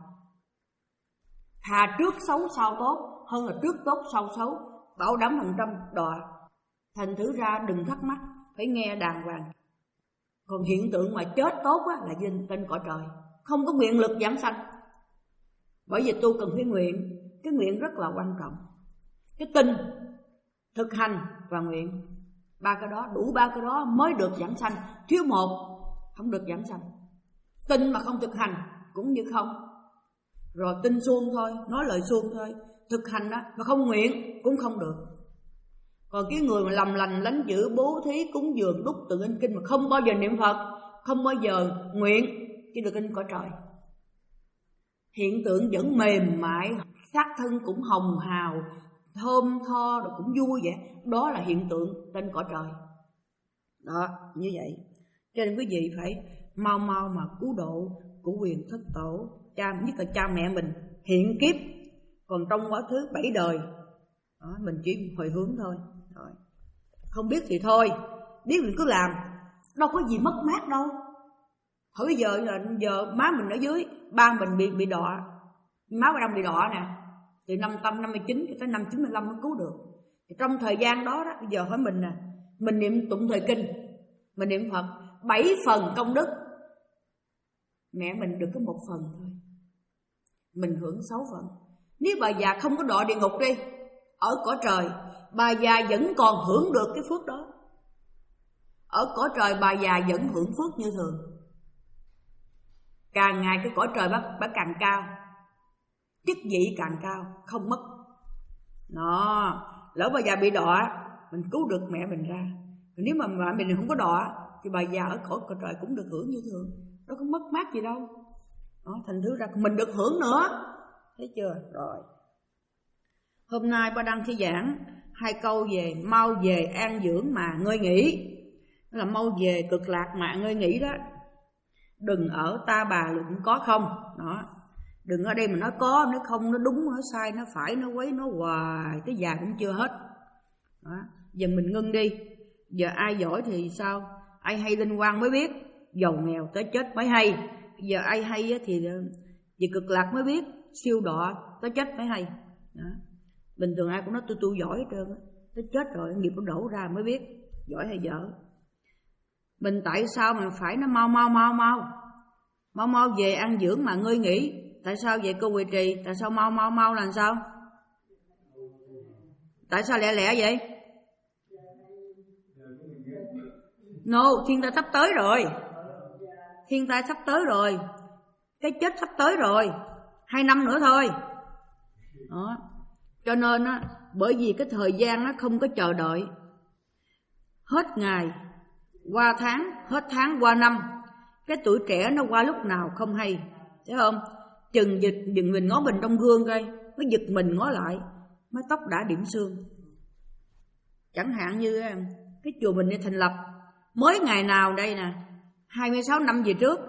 Thà trước xấu sau tốt hơn là trước tốt sau xấu, bảo đảm phần trăm đọa. Thành thử ra đừng thắc mắc, phải nghe đàng hoàng. Còn hiện tượng mà chết tốt á, là trên trên cõi trời, không có nguyện lực giảng sanh. Bởi vì tu cần phải nguyện, cái nguyện rất là quan trọng. Cái tin, thực hành và nguyện, ba cái đó, đủ ba cái đó mới được giảng sanh. Thiếu một không được giảng sanh. Tin mà không thực hành cũng như không. Rồi tin suông thôi, nói lời suông thôi. Thực hành đó mà không nguyện cũng không được. Còn cái người mà làm lành lánh dữ, bố thí, cúng dường, đúc tự in kinh mà không bao giờ niệm Phật, không bao giờ nguyện chứ được lên cõi trời. Hiện tượng vẫn mềm mại, xác thân cũng hồng hào, thơm tho rồi cũng vui vậy. Đó là hiện tượng trên cõi trời. Đó, như vậy. Cho nên quý vị phải mau mau mà cứu độ của quyền thất tổ, cha nhất là cha mẹ mình hiện kiếp, còn trong quá khứ bảy đời. Đó, mình chỉ hồi hướng thôi. Rồi. Không biết thì thôi, biết mình cứ làm, đâu có gì mất mát đâu. Hỏi bây giờ là giờ má mình ở dưới, ba mình bị bị đọa, má bà đang bị đọa nè, từ năm tâm năm mươi chín cho tới năm chín mươi lăm mới cứu được. Thì trong thời gian đó đó, bây giờ hỏi mình nè, mình niệm tụng thời kinh, mình niệm Phật bảy phần công đức, mẹ mình được có một phần thôi, mình hưởng sáu phần. Nếu bà già không có đọa địa ngục đi, ở cõi trời bà già vẫn còn hưởng được cái phước đó. Ở cõi trời bà già vẫn hưởng phước như thường. Càng ngày cái cõi trời bà, bà càng cao, chức vị càng cao, không mất. Đó, lỡ bà già bị đọa, mình cứu được mẹ mình ra. Nếu mà mẹ mình không có đọa thì bà già ở cõi cõi trời cũng được hưởng như thường, nó không mất mát gì đâu. Đó, thành thứ ra mình được hưởng nữa. Thấy chưa? Rồi. Hôm nay ba đăng thi giảng hai câu về mau về an dưỡng mà ngơi nghỉ. Đó là mau về cực lạc mà ngơi nghỉ đó. Đừng ở ta bà luận có không. Đó. Đừng ở đây mà nói có, nói không, nó đúng, nó sai, nó phải, nó quấy, nó hoài, tới già cũng chưa hết. Đó. Giờ mình ngưng đi. Giờ ai giỏi thì sao? Ai hay linh quang mới biết, giàu nghèo tới chết mới hay. Giờ ai hay thì về cực lạc mới biết, siêu đọa tới chết mới hay. Đó. Bình thường ai cũng nói tôi tu giỏi hết trơn, tới chết rồi nghiệp nó đổ ra mới biết giỏi hay dở. Mình tại sao mà phải nó mau mau mau mau mau mau về ăn dưỡng mà ngơi nghỉ? Tại sao vậy cô Huệ Trì? Tại sao mau mau mau là sao? Tại sao lẹ lẹ vậy? No, thiên tai sắp tới rồi. Thiên tai sắp tới rồi. Cái chết sắp tới rồi. Hai năm nữa thôi. Đó. Cho nên á, bởi vì cái thời gian nó không có chờ đợi. Hết ngày qua tháng, hết tháng qua năm. Cái tuổi trẻ nó qua lúc nào không hay. Thấy không? Chừng dịch dừng mình ngó mình trong gương coi, mới giật mình ngó lại, mái tóc đã điểm xương. Chẳng hạn như cái chùa mình đi thành lập mới ngày nào đây nè, hai mươi sáu năm về trước.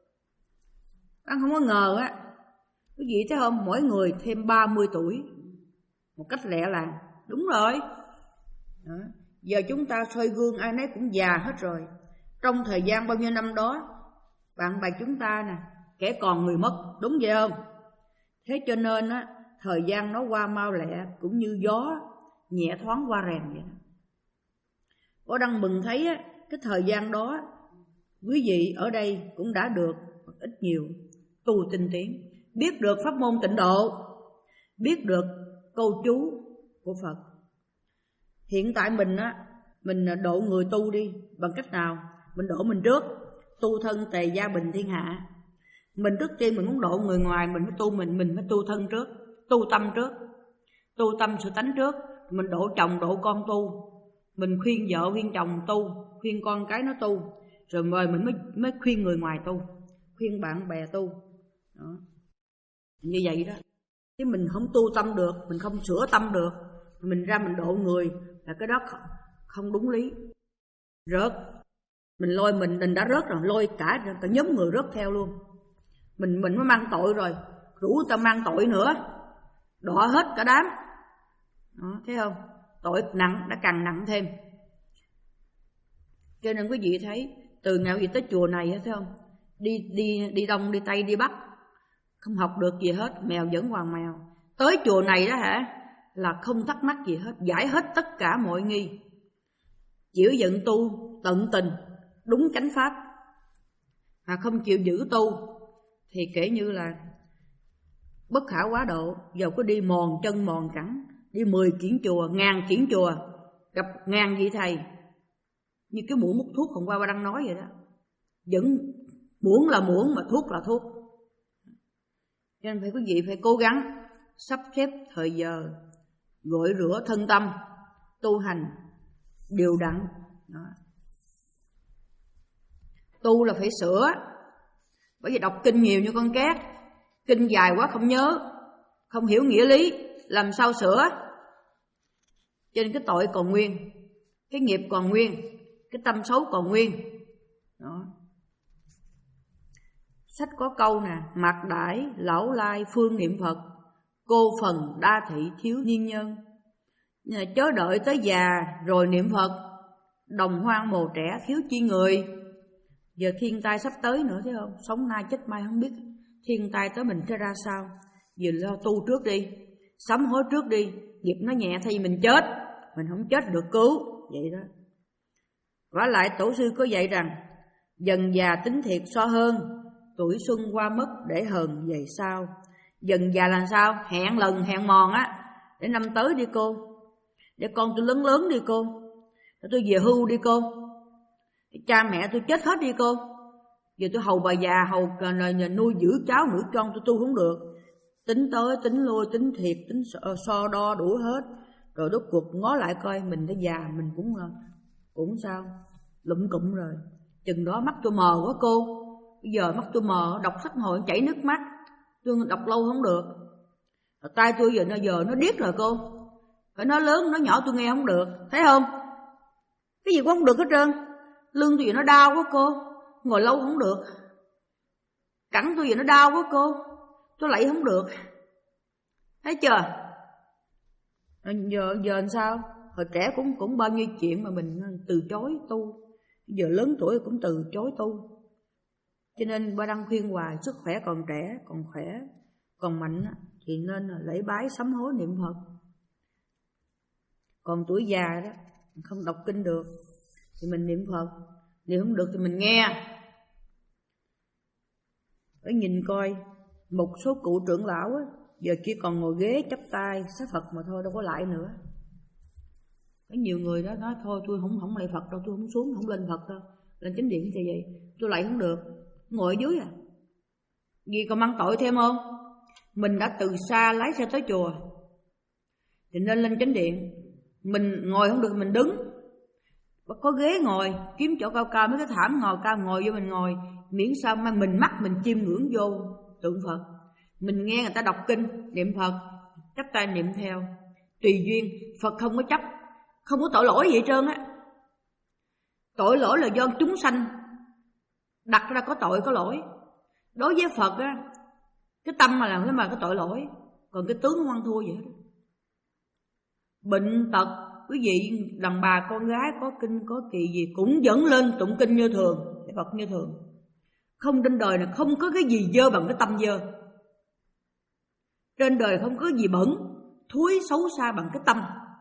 Anh không có ngờ á, quý vị thấy không, mỗi người thêm ba mươi tuổi một cách lẹ làng. Đúng rồi. Đó. Giờ chúng ta soi gương ai nấy cũng già hết rồi. Trong thời gian bao nhiêu năm đó, bạn bè chúng ta nè, kẻ còn người mất, đúng vậy không? Thế cho nên á, thời gian nó qua mau lẹ, cũng như gió nhẹ thoáng qua rèm vậy. Có đăng mừng thấy á, cái thời gian đó quý vị ở đây cũng đã được ít nhiều tu tinh tiến, biết được pháp môn tịnh độ, biết được câu chú của Phật. Hiện tại mình á, mình độ người tu đi bằng cách nào? Mình độ mình trước, tu thân tề gia bình thiên hạ. Mình trước tiên mình muốn độ người ngoài, mình phải tu mình, mình phải tu thân trước, tu tâm trước, tu tâm sự tánh trước. Mình độ chồng độ con tu, mình khuyên vợ khuyên chồng tu, khuyên con cái nó tu, rồi mời mình mới mới khuyên người ngoài tu, khuyên bạn bè tu. Đó. Như vậy đó. Chứ mình không tu tâm được, mình không sửa tâm được, mình ra mình độ người là cái đó không đúng lý. Rớt, mình lôi mình mình đã rớt rồi, lôi cả cả nhóm người rớt theo luôn. Mình mình mới mang tội rồi, rủ ta mang tội nữa, đọa hết cả đám. Đó, thấy không? Tội nặng đã càng nặng thêm. Cho nên quý vị thấy từ ngày gì tới chùa này thấy không? Đi đi đi đông đi tây đi bắc, không học được gì hết, mèo vẫn hoàng mèo. Tới chùa này đó hả, là không thắc mắc gì hết, giải hết tất cả mọi nghi. Chịu dựng tu tận tình, đúng chánh pháp, mà không chịu giữ tu thì kể như là bất khả quá độ. Giờ có đi mòn chân mòn cẳng, đi mười kiển chùa, ngàn kiển chùa, gặp ngàn vị thầy, như cái muỗng múc thuốc hôm qua ba đang nói vậy đó. Vẫn muỗng là muỗng mà thuốc là thuốc. Cho nên phải quý vị phải cố gắng sắp xếp thời giờ, gội rửa thân tâm, tu hành đều đặn. Đó. Tu là phải sửa. Bởi vì đọc kinh nhiều như con két, kinh dài quá không nhớ, không hiểu nghĩa lý, làm sao sửa. Cho nên cái tội còn nguyên, cái nghiệp còn nguyên, cái tâm xấu còn nguyên. Đó. Sách có câu nè: mặc đãi lão lai phương niệm Phật, cô phần đa thị thiếu niên nhân. Chớ đợi tới già rồi niệm Phật, đồng hoang mồ trẻ thiếu chi người. Giờ thiên tai sắp tới nữa thấy không? Sống nay chết mai không biết thiên tai tới mình sẽ ra sao. Giờ lo tu trước đi, sám hối trước đi. Nghiệp nó nhẹ thay mình chết, mình không chết được cứu. Vậy đó. Vả lại tổ sư có dạy rằng dần già tính thiệt so hơn, tuổi xuân qua mất để hờn về sau. Dần già là sao? Hẹn lần hẹn mòn á, để năm tới đi cô, để con tôi lớn lớn đi cô, để tôi về hưu đi cô, cha mẹ tôi chết hết đi cô. Giờ tôi hầu bà già, hầu nuôi giữ cháu nuôi con tôi tu không được. Tính tới, tính lui, tính thiệt, tính so, so đo đủ hết. Rồi đốt cuộc ngó lại coi mình đã già, mình cũng cũng sao, lụm cụm rồi. Chừng đó mắt tôi mờ quá cô. Bây giờ mắt tôi mờ, đọc sách hồi chảy nước mắt, tôi đọc lâu không được. Rồi tay tôi giờ nó giờ nó điếc rồi cô. Phải nói lớn, nói nhỏ tôi nghe không được. Thấy không? Cái gì cũng không được hết trơn. Lưng tôi giờ nó đau quá cô, ngồi lâu không được. Cẳng tôi giờ nó đau quá cô, tôi lạy không được. Thấy chưa? Giờ giờ làm sao? Hồi trẻ cũng cũng bao nhiêu chuyện mà mình từ chối tu. Giờ lớn tuổi cũng từ chối tu. Cho nên ba đang khuyên hoài, sức khỏe còn trẻ, còn khỏe, còn mạnh thì nên lễ bái sám hối niệm Phật. Còn tuổi già đó, không đọc kinh được thì mình niệm Phật, niệm không được thì mình nghe. Phải nhìn coi một số cụ trưởng lão á, giờ chỉ còn ngồi ghế chắp tay sát Phật mà thôi, đâu có lại nữa. Có nhiều người đó nói thôi tôi không không lạy Phật đâu, tôi không xuống, không lên Phật đâu, lên chánh điện thì vậy, tôi lạy không được, ngồi ở dưới à. Vì còn mang tội thêm không? Mình đã từ xa lái xe tới chùa thì nên lên chánh điện. Mình ngồi không được mình đứng, có ghế ngồi, kiếm chỗ cao cao, mấy cái thảm ngồi cao ngồi vô mình ngồi, miễn sao mà mình mắt mình chiêm ngưỡng vô tượng Phật. Mình nghe người ta đọc kinh, niệm Phật, chắp tay niệm theo, tùy duyên. Phật không có chấp, không có tội lỗi gì hết trơn á. Tội lỗi là do chúng sanh đặt ra có tội có lỗi. Đối với Phật á, cái tâm mà làm cái mà có tội lỗi, còn cái tướng không ăn thua vậy hết. Bệnh tật, quý vị đàn bà con gái có kinh có kỳ gì cũng vẫn lên tụng kinh như thường, để Phật như thường. Không, trên đời này không có cái gì dơ bằng cái tâm dơ. Trên đời không có gì bẩn, thúi, xấu xa bằng cái tâm.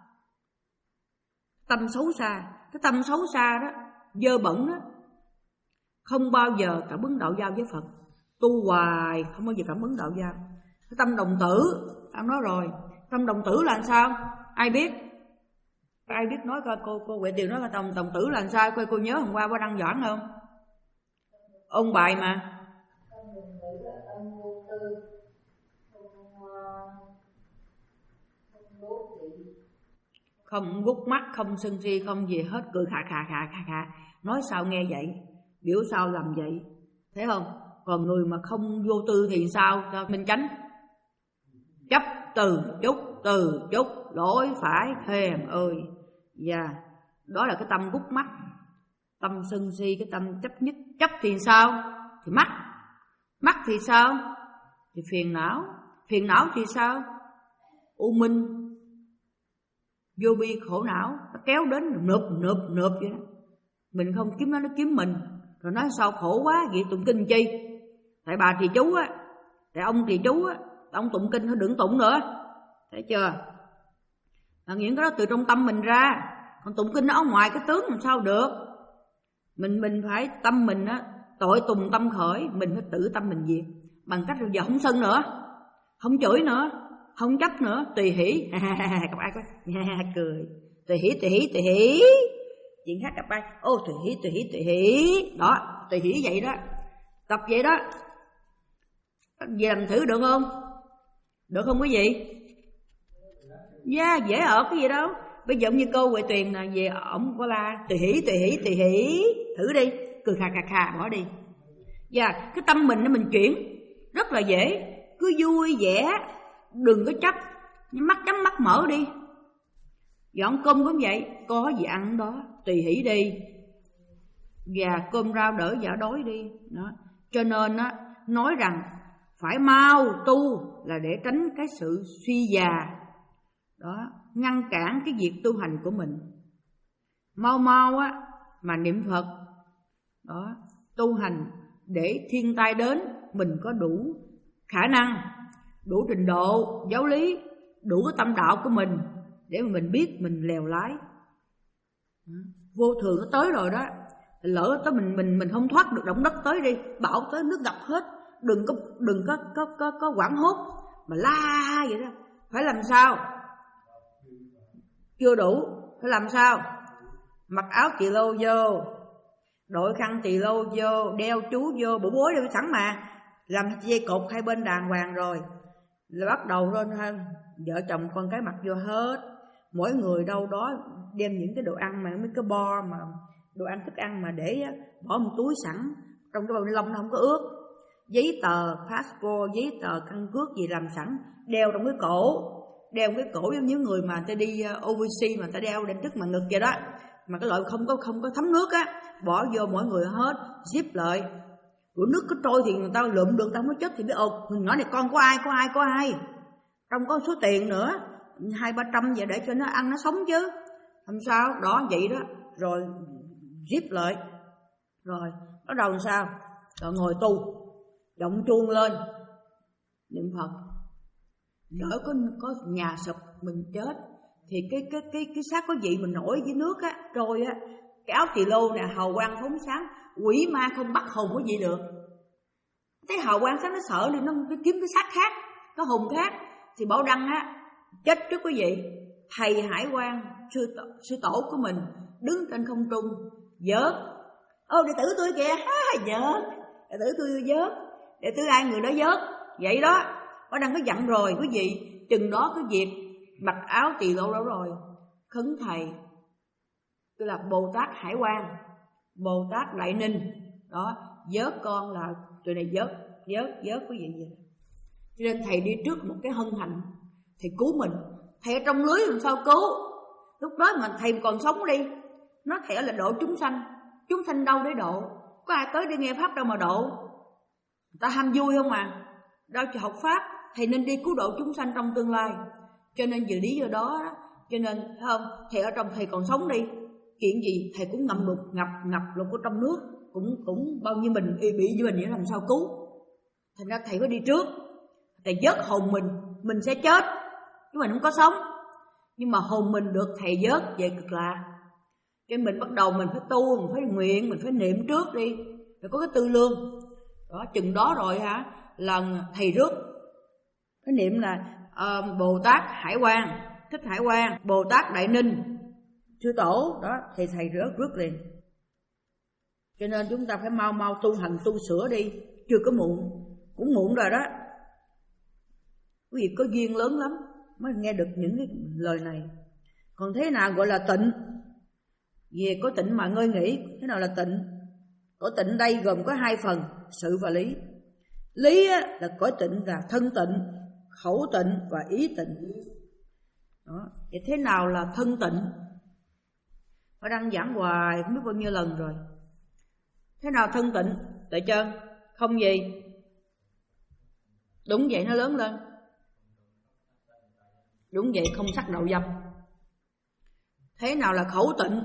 Tâm xấu xa, cái tâm xấu xa đó, dơ bẩn đó, không bao giờ cảm ứng đạo giao với Phật. Tu hoài không bao giờ cảm ứng đạo giao. Cái tâm đồng tử, anh nói rồi, tâm đồng tử là sao? Ai biết? Ai biết nói coi cô cô Huệ Tiều nói là đồng đồng tử là sao? Coi cô nhớ hôm qua có đăng giảng không? Ôn bài mà. Không gút mắt, không sân si, không gì hết, cười khà khà khà khà khà. Nói sao nghe vậy, biểu sao làm vậy. Thấy không? Còn người mà không vô tư thì sao? Cho minh chánh. Chấp từ chút, từ chút, lỗi phải, hèn ơi. Dạ, yeah. Đó là cái tâm gút mắt. Tâm sân si, cái tâm chấp nhất. Chấp thì sao? Thì mắt. Mắt thì sao? Thì phiền não. Phiền não thì sao? U minh, vô bi khổ não, nó kéo đến nộp nộp nộp vậy đó. Mình không kiếm nó, nó kiếm mình. Rồi nói sao khổ quá, vậy tụng kinh chi? Tại bà trì chú á, tại ông trì chú á, ông tụng kinh nó đừng tụng nữa. Thấy chưa? Là những cái đó từ trong tâm mình ra. Còn tụng kinh nó ở ngoài cái tướng làm sao được? Mình mình phải tâm mình á, tội tùng tâm khởi, mình phải tự tâm mình diệt. Bằng cách giờ không sân nữa, không chửi nữa, không chấp nữa, tùy hỷ. Gặp ai coi, cười. Tùy hỷ, tùy hỷ, tùy hỷ. Chuyện khác gặp ai, ô tùy hỷ, tùy hỷ, tùy hỷ. Đó, tùy hỷ vậy đó. Tập vậy đó. Về làm thử được không? Được không quý vị? Dạ, yeah, dễ ở cái gì đâu. Bây giờ như cô Huệ Tuyền là về ổng có la tùy hỷ, tùy hỷ, tùy hỷ. Thử đi. cười khà khà khà bỏ đi. Và cái tâm mình nó mình chuyển rất là dễ, cứ vui vẻ, đừng có chấp, mắt nhắm mắt mở đi. Dọn cơm cũng vậy, có gì ăn đó, tùy hỷ đi. Và cơm rau đỡ dạ đói đi. Đó. Cho nên á, nói rằng phải mau tu là để tránh cái sự suy già. Đó, ngăn cản cái việc tu hành của mình. Mau mau á mà niệm Phật. Đó, tu hành để thiên tai đến mình có đủ khả năng, đủ trình độ giáo lý, đủ cái tâm đạo của mình để mà mình biết mình lèo lái. Vô thường nó tới rồi đó, lỡ tới mình mình mình không thoát được động đất tới đi, bão tới nước ngập hết, đừng có đừng có có có có hoảng hốt mà la vậy đó. Phải làm sao? Chưa đủ, phải làm sao? Mặc áo tỳ lô vô, đội khăn tỳ lô vô, đeo chú vô, bộ bối đều sẵn mà, làm dây cột hai bên đàng hoàng rồi, là bắt đầu lên hơn. Vợ chồng con cái mặc vô hết, mỗi người đâu đó đem những cái đồ ăn mà mấy cái bo mà đồ ăn thức ăn mà để bỏ một túi sẵn, trong cái bao ni lông nó không có ướt, giấy tờ passport, giấy tờ căn cước gì làm sẵn, đeo trong cái cổ, đeo cái cổ giống như người mà ta đi overseas mà ta đeo đến trước mà ngực vậy đó, mà cái loại không có không có thấm nước á, bỏ vô mỗi người hết, zip lại. Rồi nước có trôi thì người ta lượm được, tao mới chết thì biết ồ, nhỏ này con có ai, có ai, có ai. Trong có số tiền nữa, hai ba trăm vậy để cho nó ăn nó sống chứ. Làm sao? Đó vậy đó. Rồi zip lại. Rồi bắt đầu làm sao? Rồi ngồi tu, giọng chuông lên, niệm Phật. Lỡ có có nhà sụp mình chết thì cái cái cái cái xác có gì mình nổi dưới nước á, trôi á, cái áo tỳ lô nè, hào quang phóng sáng, quỷ ma không bắt hồn có gì được. Cái hào quang sáng nó sợ nên nó cái kiếm cái xác khác, cái hồn khác thì Bảo Đăng á chết trước quý vị. Thầy Hải Quang sư tổ, sư tổ của mình đứng trên không trung vớt. Ô đệ tử tôi kìa, à, vớt, đệ tử tôi vớt, đệ tử ai người đó vớt, vậy đó. Bảo Đăng có dặn rồi quý vị, chừng đó cái việc mặc áo tỳ lô đâu rồi, khấn thầy, tức là Bồ Tát Hải Quang, Bồ Tát Đại Ninh, đó, vớt con là tụi này vớt, vớt, vớt quý vị vậy. Cho nên thầy đi trước một cái hân hạnh, thầy cứu mình. Thầy ở trong lưới làm sao cứu? Lúc đó mà thầy còn sống đi, nói thầy là độ chúng sanh, chúng sanh đâu để độ? Có ai tới để nghe pháp đâu mà độ? Người ta ham vui không mà, đâu cho học pháp. Thầy nên đi cứu độ chúng sanh trong tương lai. Cho nên vì lý do đó, cho nên thấy không, thầy ở trong thầy còn sống đi, chuyện gì thầy cũng ngậm đục, ngập ngập lục ở trong nước, cũng cũng bao nhiêu mình bị như mình vậy làm sao cứu? Thành ra thầy có đi trước, thầy vớt hồn mình, mình sẽ chết, chứ mình không có sống. Nhưng mà hồn mình được thầy vớt về cực lạ. Cho nên mình bắt đầu mình phải tu, mình phải nguyện, mình phải niệm trước đi, phải có cái tư lương. Đó, chừng đó rồi hả, là thầy rước. Cái niệm là uh, Bồ Tát Hải Quang, Thích Hải Quang, Bồ Tát Đại Ninh, sư tổ, đó, thì thầy rước rước liền. Cho nên chúng ta phải mau mau tu hành, tu sửa đi, chưa có muộn, cũng muộn rồi đó. Quý vị có duyên lớn lắm mới nghe được những cái lời này. Còn thế nào gọi là tịnh? Về có tịnh mà ngơi nghỉ, thế nào là tịnh? Có tịnh đây gồm có hai phần, sự và lý. Lý á, là cõi tịnh là thân tịnh, khẩu tịnh và ý tịnh. Đó. Vậy thế nào là thân tịnh? Họ đang giảng hoài không biết bao nhiêu lần rồi. Thế nào thân tịnh? Tại chân không gì? Đúng vậy, nó lớn lên. Đúng vậy, không sắc đầu dâm. Thế nào là khẩu tịnh?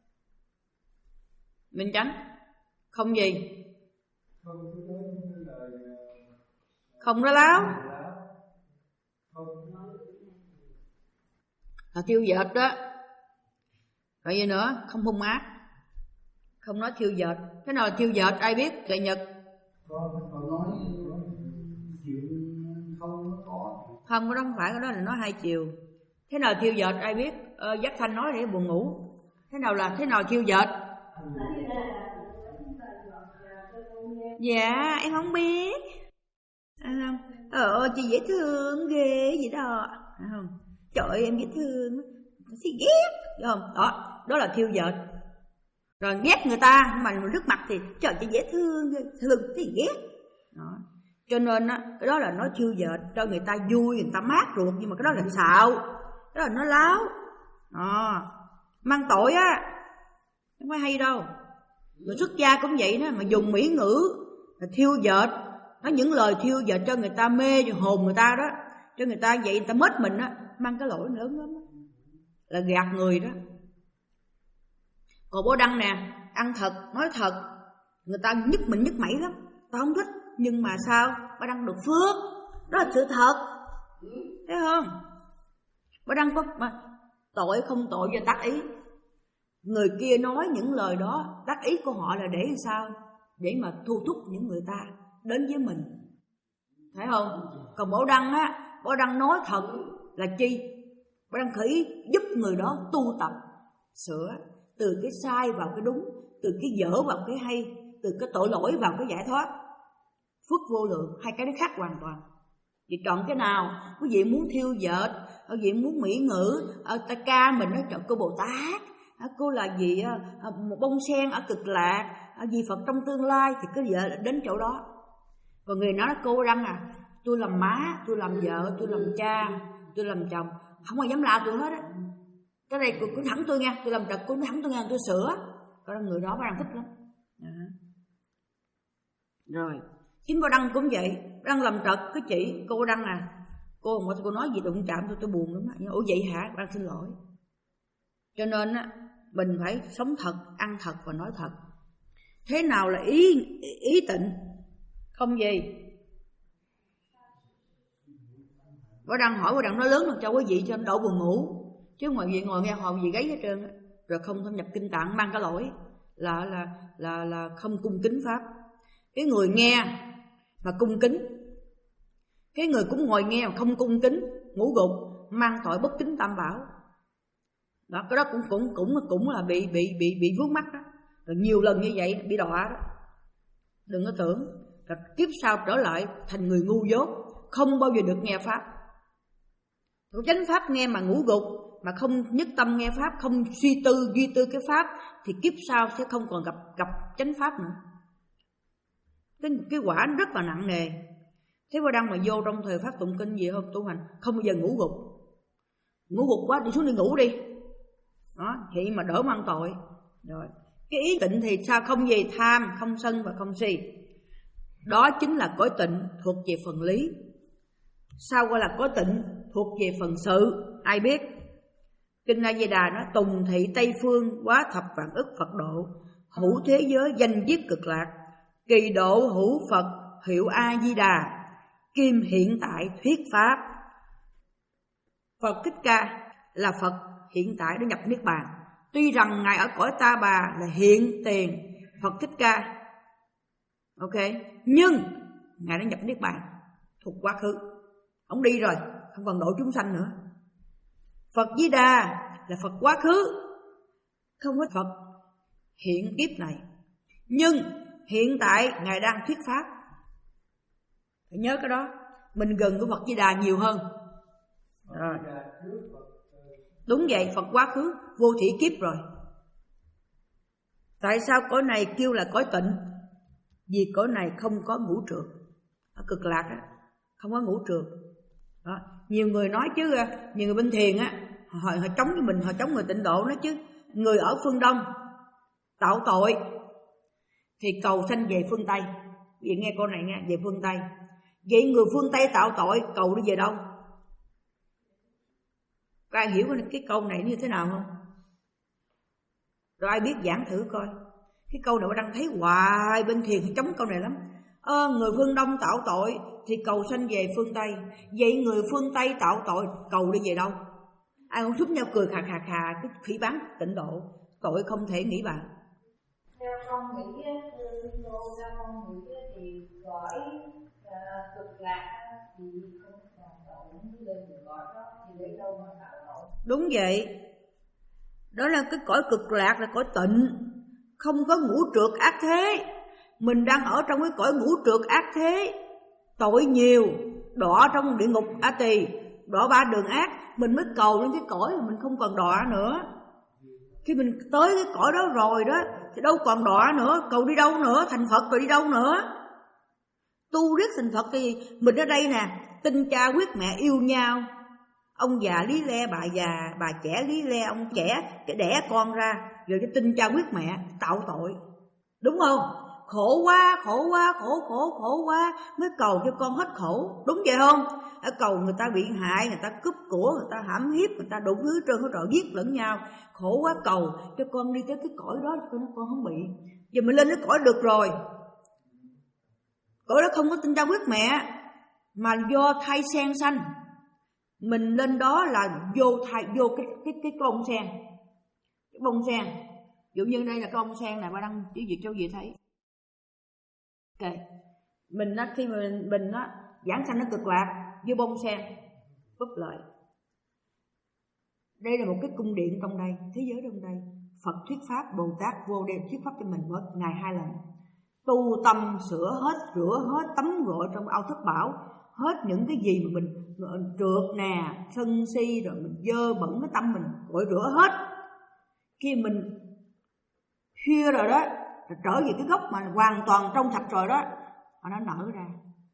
Minh Chánh không gì? Không nói láo, là thiêu dệt đó. Rồi gì nữa? Không hung ác, không nói thiêu dệt. Thế nào là thiêu dệt ai biết? Tuệ Nhật không, có đó không phải, cái đó là nói hai chiều. Thế nào thiêu dệt ai biết? Ờ, Giác Thanh nói để buồn ngủ. Thế nào là thế nào thiêu dệt? Dạ em không biết. À, ờ chị dễ thương ghê gì đó, à, không? Trời ơi, em dễ thương thì ghét, đúng không? Đó, đó là thiêu dệt. Rồi ghét người ta, nhưng mà nước mặt thì trời cho dễ thương, thương thì ghét. Đó. Cho nên á, cái đó là nó chiêu dệt cho người ta vui, người ta mát ruột, nhưng mà cái đó là xạo, cái đó là nó láo. Đó. Mang tội á, không phải hay đâu. Người xuất gia cũng vậy đó, mà dùng mỹ ngữ là thiêu dệt, nói những lời thiêu dệt cho người ta mê, cho hồn người ta đó, cho người ta vậy người ta mết mình á, mang cái lỗi lớn lắm, là gạt người đó. Còn Bố Đăng nè, ăn thật, nói thật, người ta nhức mình nhức mẩy lắm, ta không thích, nhưng mà sao? Bố Đăng được phước, đó là sự thật, thấy không? Bố Đăng có mà tội không tội do tác ý. Người kia nói những lời đó, tác ý của họ là để làm sao? Để mà thu hút những người ta đến với mình, thấy không? Còn Bố Đăng á, Bố Đăng nói thật là chi? Bố Đăng khởi giúp người đó tu tập, sửa từ cái sai vào cái đúng, từ cái dở vào cái hay, từ cái tội lỗi vào cái giải thoát. Phước vô lượng, hai cái đó khác hoàn toàn. Vậy chọn cái nào? Quý vị muốn thiêu dệt, quý vị muốn mỹ ngữ, ta ca mình nó chọn cô Bồ Tát, cô là gì, một bông sen ở cực lạc, vì Phật trong tương lai, thì cứ vợ đến chỗ đó. Còn người nói cô Đăng à, tôi làm má, tôi làm vợ, tôi làm cha, tôi làm chồng, không ai dám la tôi hết á. Cái này cũng thẳng tôi nha, tôi làm trật cũng thẳng tôi nha, tôi sửa. Có người đó Bố Đăng thích lắm. À. Rồi, chính Bố Đăng cũng vậy, Bố Đăng làm trật cái chị, cô Bố Đăng à, cô mà cô nói gì đụng chạm tôi tôi buồn lắm á. Ủa vậy hả? Bố Đăng xin lỗi. Cho nên á, mình phải sống thật, ăn thật và nói thật. Thế nào là ý ý tịnh? Không gì. Bố Đăng hỏi, Bố Đăng nói lớn được cho quý vị cho đậu buồn ngủ. Chứ ngoài vị ngồi nghe hồn gì gáy hết trơn á. Rồi không thâm nhập kinh tạng mang cái lỗi là là là là không cung kính pháp. Cái người nghe mà cung kính, cái người cũng ngồi nghe mà không cung kính, ngủ gục, mang tội bất kính tam bảo. Đó, cái đó cũng cũng cũng cũng là bị bị bị bị vướng mắc đó. Rồi nhiều lần như vậy bị đọa đó. Đừng có tưởng rồi kiếp sau trở lại thành người ngu dốt, không bao giờ được nghe pháp. Có chánh pháp nghe mà ngủ gục, mà không nhất tâm nghe pháp, không suy tư duy tư cái pháp, thì kiếp sau sẽ không còn gặp gặp chánh pháp nữa. Cái, cái quả nó rất là nặng nề. Thế Bố Đăng mà vô trong thời pháp tụng kinh gì không tu hành, không bao giờ ngủ gục. Ngủ gục quá đi xuống đi ngủ đi. Đó, vậy mà đỡ mang tội. Rồi, cái ý tịnh thì sao? Không gì tham, không sân và không si. Đó chính là cõi tịnh thuộc về phần lý. Sao gọi là cõi tịnh thuộc về phần sự? Ai biết? Kinh A Di Đà nói tùng thị Tây phương quá thập vạn ức Phật độ, hữu thế giới danh viết cực lạc, kỳ độ hữu Phật hiệu A Di Đà, kim hiện tại thuyết pháp. Phật Thích Ca là Phật hiện tại đã nhập niết bàn. Tuy rằng ngài ở cõi Ta Bà là hiện tiền Phật Thích Ca, ok, nhưng ngài đã nhập niết bàn thuộc quá khứ, ông đi rồi, không còn độ chúng sanh nữa. Phật Di Đà là Phật quá khứ, không có Phật hiện kiếp này, nhưng hiện tại ngài đang thuyết pháp. Phải nhớ cái đó. Mình gần của Phật Di Đà nhiều hơn. Rồi. Đúng vậy, Phật quá khứ vô thỉ kiếp rồi. Tại sao cõi này kêu là cõi tịnh? Vì cõi này không có ngũ trượt. Ở cực lạc á, không có ngũ trượt. Đó. Nhiều người nói chứ, nhiều người bên thiền á, họ, họ chống với mình, họ chống người tịnh độ nói chứ, người ở phương Đông tạo tội thì cầu sanh về phương Tây. Vậy nghe câu này nghe, về phương Tây. Vậy người phương Tây tạo tội cầu đi về đâu? Có ai hiểu cái câu này như thế nào không? Rồi ai biết giảng thử coi. Cái câu này đang thấy hoài bên thiền chống câu này lắm. Ơ, người phương Đông tạo tội thì cầu sanh về phương Tây. Vậy người phương Tây tạo tội cầu đi về đâu? Ai cũng giúp nhau cười khà khà khà, cái phỉ báng tịnh độ. Tội không thể nghĩ bàn. Theo con nghĩ cô theo con nghĩ thì cõi cực lạc thì không còn tội như lên được cõi đó thì lấy đâu mà tạo tội. Đúng vậy. Đó là cái cõi cực lạc là cõi tịnh, không có ngũ trượt ác thế. Mình đang ở trong cái cõi ngũ trượt ác thế, tội nhiều, đọa trong địa ngục A Tỳ, đọa ba đường ác. Mình mới cầu đến cái cõi mà mình không còn đọa nữa. Khi mình tới cái cõi đó rồi đó thì đâu còn đọa nữa, cầu đi đâu nữa, thành Phật rồi đi đâu nữa. Tu riết thành Phật thì mình ở đây nè, tinh cha huyết mẹ yêu nhau. Ông già lý le bà già, bà trẻ lý le ông trẻ, cái đẻ con ra, rồi cái tinh cha huyết mẹ tạo tội. Đúng không? Khổ quá, khổ quá, khổ khổ khổ quá mới cầu cho con hết khổ. Đúng vậy không? Ở cầu người ta bị hại, người ta cướp của, người ta hãm hiếp, người ta đủ thứ trơn hết rồi, giết lẫn nhau. Khổ quá cầu cho con đi tới cái cõi đó cho con không bị. Giờ mình lên cái cõi được rồi. Cõi đó không có tinh cha huyết mẹ, mà do thai sen sanh. Mình lên đó là vô thai, vô cái cái cái bông sen. Cái bông sen. Dụ như đây là cái bông sen này, ba đăng chỉ việc cho gì thấy. Ok. Mình á, khi mà mình, mình á, giảng sanh nó cực lạc, vô bông sen, phúc lợi. Đây là một cái cung điện trong đây, thế giới trong đây. Phật thuyết pháp, Bồ Tát vô đây thuyết pháp cho mình mỗi ngày hai lần. Tu tâm sửa hết, rửa hết, tắm gội trong ao thất bảo. Hết những cái gì mà mình trượt nè, sân si, rồi mình dơ bẩn cái tâm mình, gội rửa hết. Khi mình khuya rồi đó, rồi trở về cái gốc mà hoàn toàn trong sạch rồi đó, mà nó nở ra.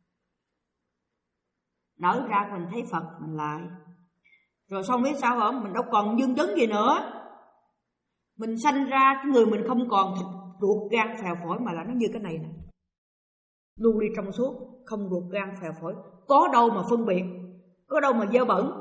Nở ra mình thấy Phật mình lại. Rồi xong biết sao không? Mình đâu còn dương vấn gì nữa. Mình sanh ra cái người mình không còn thịt ruột gan phèo phổi, mà là nó như cái này nè, lưu ly trong suốt, không ruột gan phèo phổi. Có đâu mà phân biệt, có đâu mà dơ bẩn,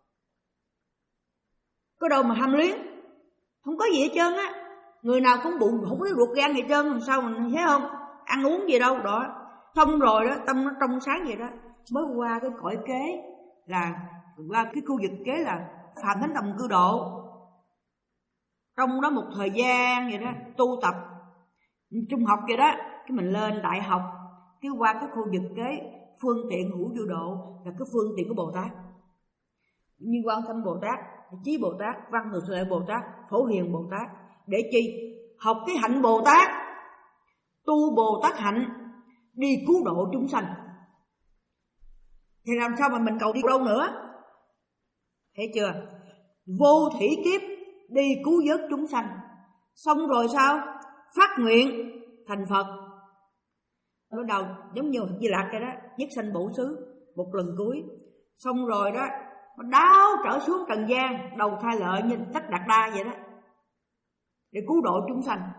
có đâu mà ham luyến, không có gì hết trơn á. Người nào cũng bụng không có ruột gan gì hết trơn, làm sao mình thấy không? Ăn uống gì đâu đó. Xong rồi đó, tâm nó trong sáng vậy đó, mới qua cái cõi kế, là qua cái khu vực kế là Phạm Thánh Đồng Cư Độ. Trong đó một thời gian vậy đó, tu tập trung học vậy đó, cái mình lên đại học, cái qua cái khu vực kế phương tiện hữu vô độ là cái phương tiện của Bồ Tát. Như Quan Tâm Bồ Tát, Chí Bồ Tát, Văn Thù Sư Lợi Bồ Tát, Phổ Hiền Bồ Tát. Để chi? Học cái hạnh Bồ Tát, tu Bồ Tát hạnh, đi cứu độ chúng sanh. Thì làm sao mà mình cầu đi đâu nữa? Thấy chưa? Vô thủy kiếp đi cứu vớt chúng sanh. Xong rồi sao? Phát nguyện thành Phật. Bắt đầu giống như Di Lạc vậy đó, nhất sanh bổ xứ một lần cuối. Xong rồi đó, nó đáo trở xuống trần gian, đầu thai lợi như Tất Đạt Đa vậy đó, để cứu độ chúng sanh.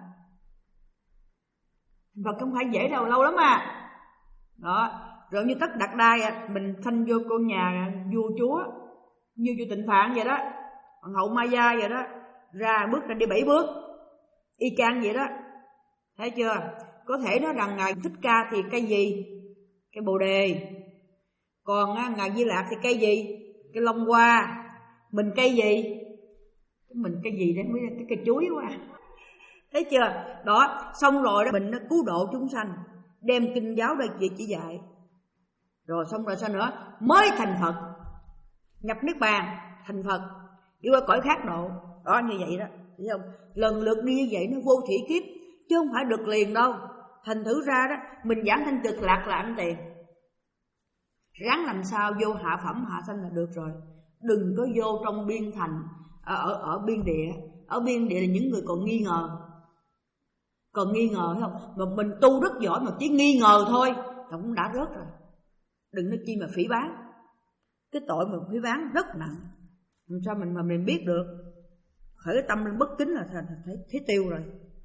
Phật không phải dễ đâu, lâu lắm à. Đó, rồi như Tất Đạt Đa vậy, mình sanh vô con nhà vua chúa, như vua Tịnh Phạn vậy đó, hoàng hậu Maya vậy đó, ra bước ra đi bảy bước, y chang vậy đó. Thấy chưa? Có thể nói rằng Ngài Thích Ca thì cây gì? Cây Bồ Đề. Còn á, Ngài Di Lạc thì cây gì? Cây Long Hoa. Mình cây gì? Mình cây gì đấy? Mới cái cây chuối quá. Thấy chưa? Đó, xong rồi đó, mình nó cứu độ chúng sanh, đem kinh giáo đây chị chỉ dạy. Rồi xong rồi sao nữa? Mới thành Phật, nhập niết bàn thành Phật, đi qua cõi khác độ. Đó, như vậy đó, thấy không? Lần lượt đi như vậy nó vô thủy kiếp, chứ không phải được liền đâu. Thành thử ra đó, mình giảng thanh cực lạc là ăn tiền. Ráng làm sao vô hạ phẩm hạ sanh là được rồi. Đừng có vô trong biên thành, ở, ở, ở biên địa. Ở biên địa là những người còn nghi ngờ. Còn nghi ngờ thấy không? Mà mình tu rất giỏi mà chỉ nghi ngờ thôi thì cũng đã rớt rồi. Đừng nói chi mà phỉ báng. Cái tội mà phỉ báng rất nặng. Làm sao mình mà mình biết được? Khởi cái tâm lên bất kính là thấy, thấy, thấy tiêu rồi.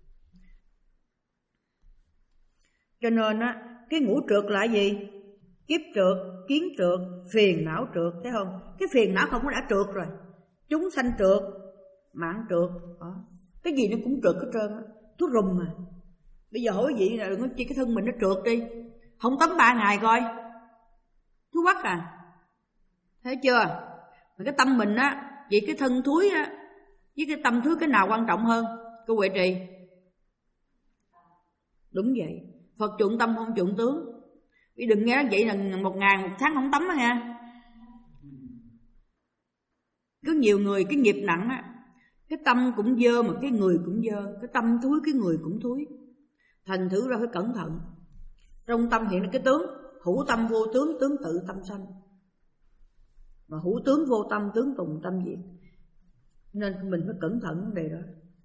Cho nên á, cái ngũ trượt là gì? Kiếp trượt, kiến trượt, phiền não trượt, thấy không? Cái phiền não không có đã trượt rồi. Chúng sanh trượt, mạng trượt, đó. Cái gì nó cũng trượt hết trơn á, thuốc rùm mà. Bây giờ hỏi vị là đừng có chi cái thân mình nó trượt đi, không tắm ba ngày coi, thuốc bắc à. Thấy chưa? Mà cái tâm mình á, vậy cái thân thúi á, với cái tâm thúi cái nào quan trọng hơn? Cô Huệ Trì. Đúng vậy. Phật chuộng tâm không chuộng tướng. Vì đừng nghe vậy là một ngày một tháng không tắm đó nha. Có nhiều người cái nghiệp nặng á, cái tâm cũng dơ mà cái người cũng dơ. Cái tâm thúi cái người cũng thúi. Thành thử ra phải cẩn thận. Trong tâm hiện là cái tướng, hữu tâm vô tướng, tướng tự tâm sanh. Mà hữu tướng vô tâm, tướng tùng tâm diệt. Nên mình phải cẩn thận vấn đề đó.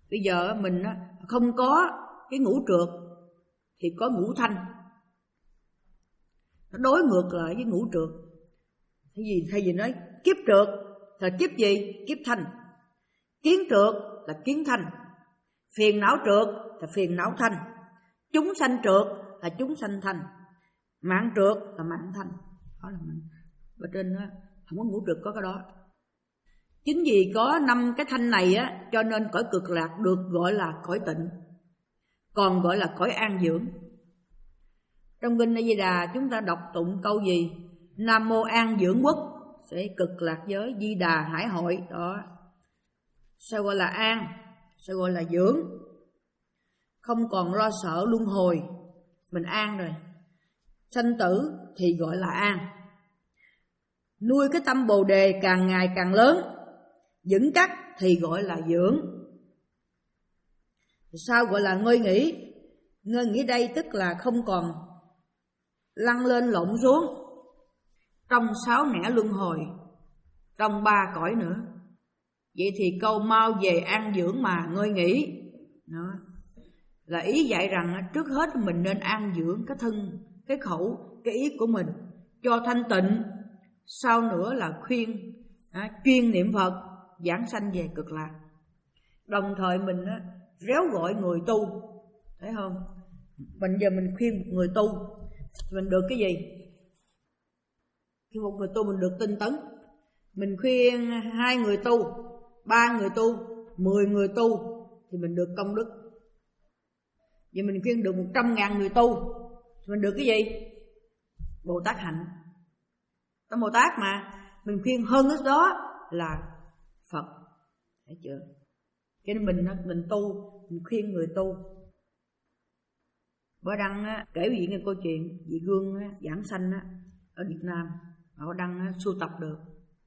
Bây giờ mình không có cái ngũ trược thì có ngũ thanh. Nó đối ngược lại với ngũ trược. Thay vì, thay vì nói kiếp trược là kiếp gì? Kiếp thanh. Kiến trược là kiến thanh. Phiền não trược là phiền não thanh. Chúng sanh trược là chúng sanh thanh. Mạng trược là mạng thanh. Đó là mình. Ở trên đó, không có ngũ trược có cái đó. Chính vì có năm cái thanh này á, cho nên cõi cực lạc được gọi là cõi tịnh, còn gọi là cõi an dưỡng. Trong kinh A Di Đà chúng ta đọc tụng câu gì? Nam mô an dưỡng quốc sẽ cực lạc giới Di Đà hải hội. Đó. Sao gọi là an? Sao gọi là dưỡng? Không còn lo sợ luân hồi, mình an rồi. Sanh tử thì gọi là an. Nuôi cái tâm Bồ Đề càng ngày càng lớn, vững chắc thì gọi là dưỡng. Sao gọi là ngơi nghỉ? Ngơi nghỉ đây tức là không còn lăn lên lộn xuống trong sáu nẻo luân hồi, trong ba cõi nữa. Vậy thì câu mau về an dưỡng mà ngơi nghỉ đó là ý dạy rằng trước hết mình nên an dưỡng cái thân, cái khẩu, cái ý của mình cho thanh tịnh. Sau nữa là khuyên à, chuyên niệm Phật giảng sanh về cực lạc. Đồng thời mình á, réo gọi người tu, thấy không? Bây giờ mình khuyên một người tu, mình được cái gì? Khi một người tu mình được tinh tấn. Mình khuyên hai người tu, ba người tu, mười người tu thì mình được công đức. Vậy mình khuyên được một trăm ngàn người tu thì mình được cái gì? Bồ Tát hạnh. Có Bồ Tát mà mình khuyên hơn cái đó là Phật. Thấy chưa? Cho nên mình mình tu, mình khuyên người tu. Bữa đăng á, kể vị nghe câu chuyện vị gương á, giảng sanh á, ở Việt Nam, họ đăng á, sưu tập được.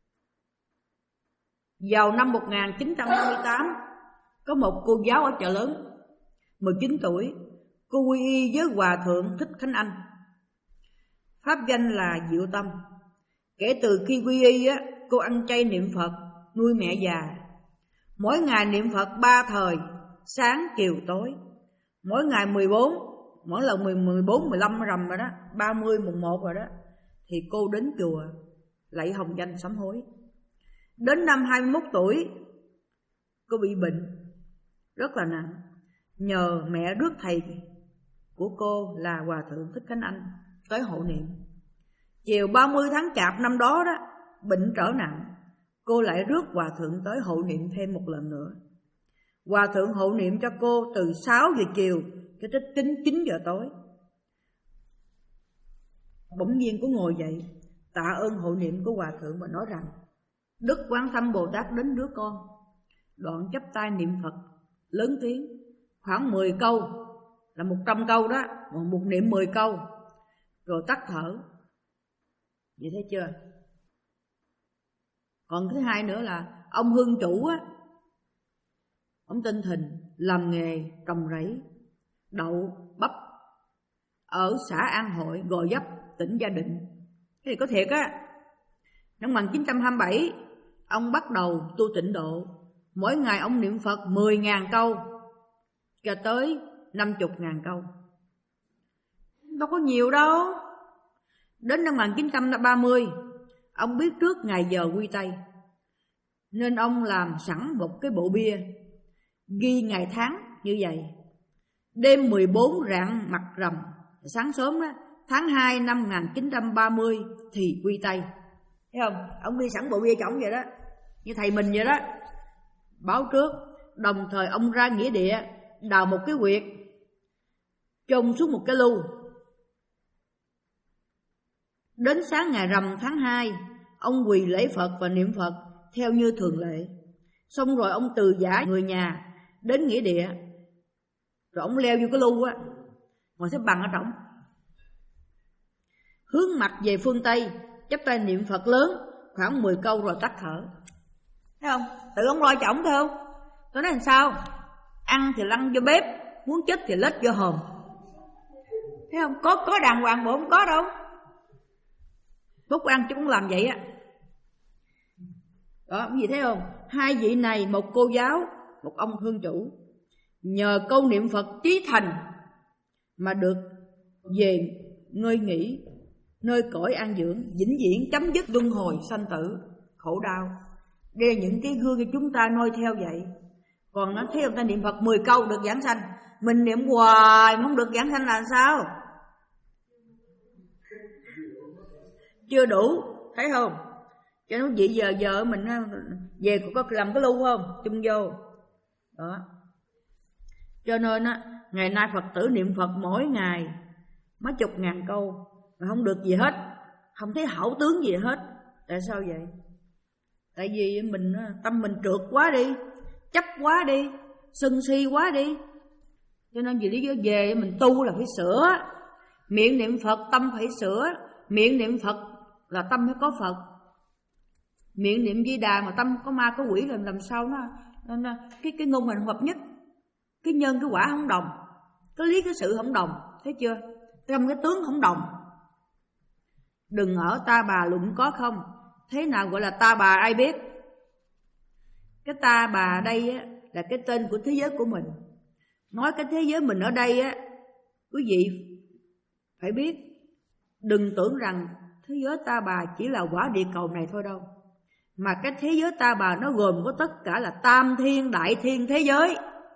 Vào năm một nghìn chín trăm năm mươi tám, có một cô giáo ở Chợ Lớn, mười chín tuổi, cô quy y với Hòa Thượng Thích Khánh Anh. Pháp danh là Diệu Tâm. Kể từ khi quy y á, cô ăn chay niệm Phật, nuôi mẹ già. Mỗi ngày niệm Phật ba thời, sáng, chiều, tối. Mỗi ngày mười bốn, mỗi lần mười bốn, mười lăm rằm rồi đó, ba mươi, mùng một rồi đó, thì cô đến chùa lạy hồng danh sám hối. Đến năm hai mươi mốt tuổi, cô bị bệnh rất là nặng. Nhờ mẹ rước thầy của cô là Hòa Thượng Thích Khánh Anh tới hộ niệm. Chiều ba mươi tháng Chạp năm đó đó, bệnh trở nặng, cô lại rước Hòa Thượng tới hộ niệm thêm một lần nữa. Hòa Thượng hộ niệm cho cô từ sáu giờ chiều cho tới chín giờ tối. Bỗng nhiên cô ngồi dậy, tạ ơn hộ niệm của Hòa Thượng và nói rằng: Đức Quán Thâm Bồ Tát đến đứa con. Đoạn chắp tay niệm Phật lớn tiếng khoảng mười câu, là một trăm câu đó, một niệm mười câu, rồi tắt thở. Vậy thấy chưa? Còn thứ hai nữa là ông Hương Chủ á, ông tên Thìn, làm nghề trồng rẫy đậu bắp ở xã An Hội, Gò Vấp, tỉnh Gia Định. Cái này có thiệt á. Năm một nghìn chín trăm hai mươi bảy, ông bắt đầu tu tịnh độ. Mỗi ngày ông niệm Phật mười nghìn câu cho tới năm mươi nghìn câu. Đâu có nhiều đâu. Đến năm một nghìn chín trăm ba mươi, ông biết trước ngày giờ quy tây, nên ông làm sẵn một cái bộ bia ghi ngày tháng như vậy. Đêm mười bốn rạng mặt rằm, sáng sớm đó, tháng hai năm một nghìn chín trăm ba mươi thì quy tây. Thấy không? Ông ghi sẵn bộ bia cho ông vậy đó, như thầy mình vậy đó, báo trước. Đồng thời ông ra nghĩa địa đào một cái huyệt, chôn xuống một cái lu. Đến sáng ngày rằm tháng hai, ông quỳ lễ Phật và niệm Phật theo như thường lệ. Xong rồi ông từ giả người nhà đến nghĩa địa, rồi ông leo vô cái lu á, ngồi xếp bằng ở trỏng, hướng mặt về phương Tây, chắp tay niệm Phật lớn khoảng mười câu rồi tắt thở. Thấy không? Tự ông lo cho ổng thấy không? Tôi nói làm sao? Ăn thì lăn vô bếp, muốn chết thì lết vô hòm. Thấy không? Có có đàng hoàng bộ không có đâu. Phúc ăn chứ cũng làm vậy á. Đó, cái gì thấy không? Hai vị này, một cô giáo, một ông Hương Chủ, nhờ câu niệm Phật chí thành mà được về ngơi nghỉ, nơi cõi an dưỡng, vĩnh viễn chấm dứt luân hồi sanh tử khổ đau. Đây là những cái gương cho chúng ta noi theo vậy. Còn nó thấy ông ta niệm Phật mười câu được giảng sanh, mình niệm hoài mà không được giảng sanh là sao? Chưa đủ, thấy không? Cho nó vậy giờ giờ mình về có làm cái lưu không? Chung vô. Đó. Cho nên á, ngày nay Phật tử niệm Phật mỗi ngày mấy chục ngàn câu mà không được gì hết, không thấy hảo tướng gì hết. Tại sao vậy? Tại vì mình tâm mình trượt quá đi, chấp quá đi, sân si quá đi. Cho nên vì lý do về mình tu là phải sửa. Miệng niệm Phật tâm phải sửa. Miệng niệm Phật là tâm phải có Phật. Miệng niệm Di Đà mà tâm có ma có quỷ là làm sao nó, nó, nó cái cái ngôn hành hợp nhất, cái nhân cái quả không đồng, cái lý cái sự không đồng, thấy chưa? Trong cái tướng không đồng. Đừng ở ta bà luận có không. Thế nào gọi là ta bà ai biết? Cái ta bà đây á, là cái tên của thế giới của mình. Nói cái thế giới mình ở đây á, quý vị phải biết, đừng tưởng rằng thế giới ta bà chỉ là quả địa cầu này thôi đâu. Mà cái thế giới ta bà nó gồm có tất cả là tam thiên đại thiên thế giới.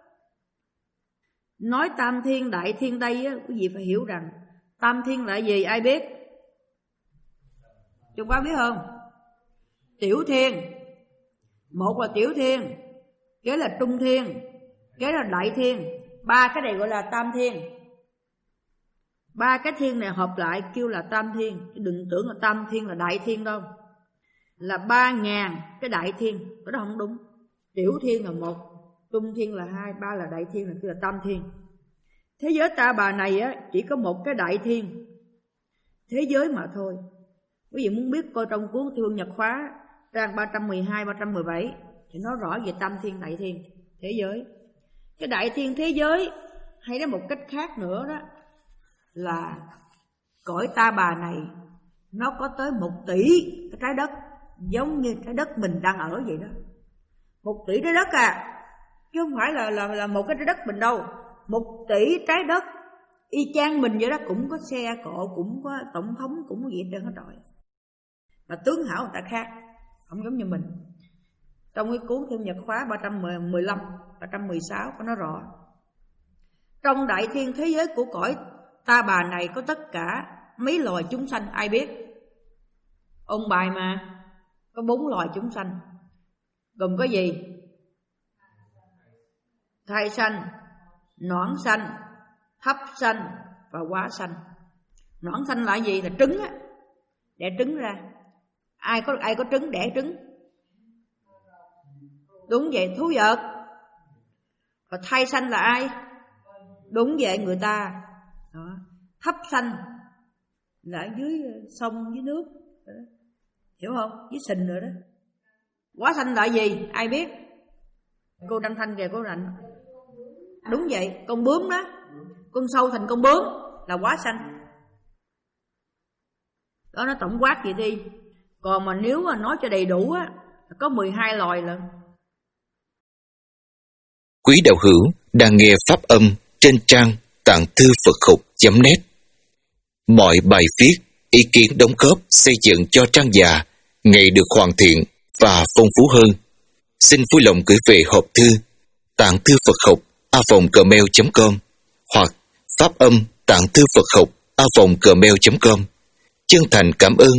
Nói tam thiên đại thiên đây á, quý vị phải hiểu rằng tam thiên là gì ai biết? Chúng ta biết không? Tiểu thiên. Một là tiểu thiên, kế là trung thiên, kế là đại thiên. Ba cái này gọi là tam thiên. Ba cái thiên này hợp lại kêu là tam thiên. Đừng tưởng là tam thiên là đại thiên đâu. Là ba ngàn cái đại thiên. Cái đó không đúng. Tiểu thiên là một, trung thiên là hai, ba là đại thiên, là kêu là tam thiên. Thế giới ta bà này á, chỉ có một cái đại thiên thế giới mà thôi. Quý vị muốn biết coi trong cuốn Thương Nhật Khóa trang ba trăm mười hai, ba trăm mười bảy thì nói rõ về tam thiên đại thiên thế giới. Cái đại thiên thế giới hay nói một cách khác nữa đó là cõi ta bà này nó có tới một tỷ cái trái đất, giống như trái đất mình đang ở vậy đó. Một tỷ trái đất à, chứ không phải là là là một cái trái đất mình đâu. Một tỷ trái đất y chang mình vậy đó, cũng có xe cộ, cũng có tổng thống, cũng có gì hết trơn hết rồi. Mà tướng hảo người ta khác, không giống như mình. Trong cái cuốn Thương Nhật Khóa ba trăm mười lăm, ba trăm mười sáu có nói rõ. Trong đại thiên thế giới của cõi ta bà này có tất cả mấy loài chúng sanh ai biết? Ông bài mà, có bốn loài chúng sanh. Gồm có gì? Thai sanh, nõn sanh, thấp sanh và hóa sanh. Nõn sanh là gì? Là trứng á, đẻ trứng ra. Ai có ai có trứng đẻ trứng? Đúng vậy, thú vật. Và thai sanh là ai? Đúng vậy, người ta. Đó. Thấp sanh là ở dưới sông, dưới nước. Đó. Hiểu không? Dưới sình rồi đó. Hóa sanh là gì? Ai biết? Cô Đăng Thanh kìa, cô Đăng. Đúng vậy, con bướm đó. Con sâu thành con bướm là hóa sanh. Đó, nó tổng quát vậy đi. Còn mà nếu mà nói cho đầy đủ á, có mười hai loài lận. Quý đạo hữu đang nghe pháp âm trên trang tạng thư Phật học chấm net. Mọi bài viết, ý kiến đóng góp xây dựng cho trang già ngày được hoàn thiện và phong phú hơn. Xin vui lòng gửi về hộp thư tạng thư Phật học a vòng gmail chấm com hoặc pháp âm tạng thư Phật học a vòng gmail chấm com. Chân thành cảm ơn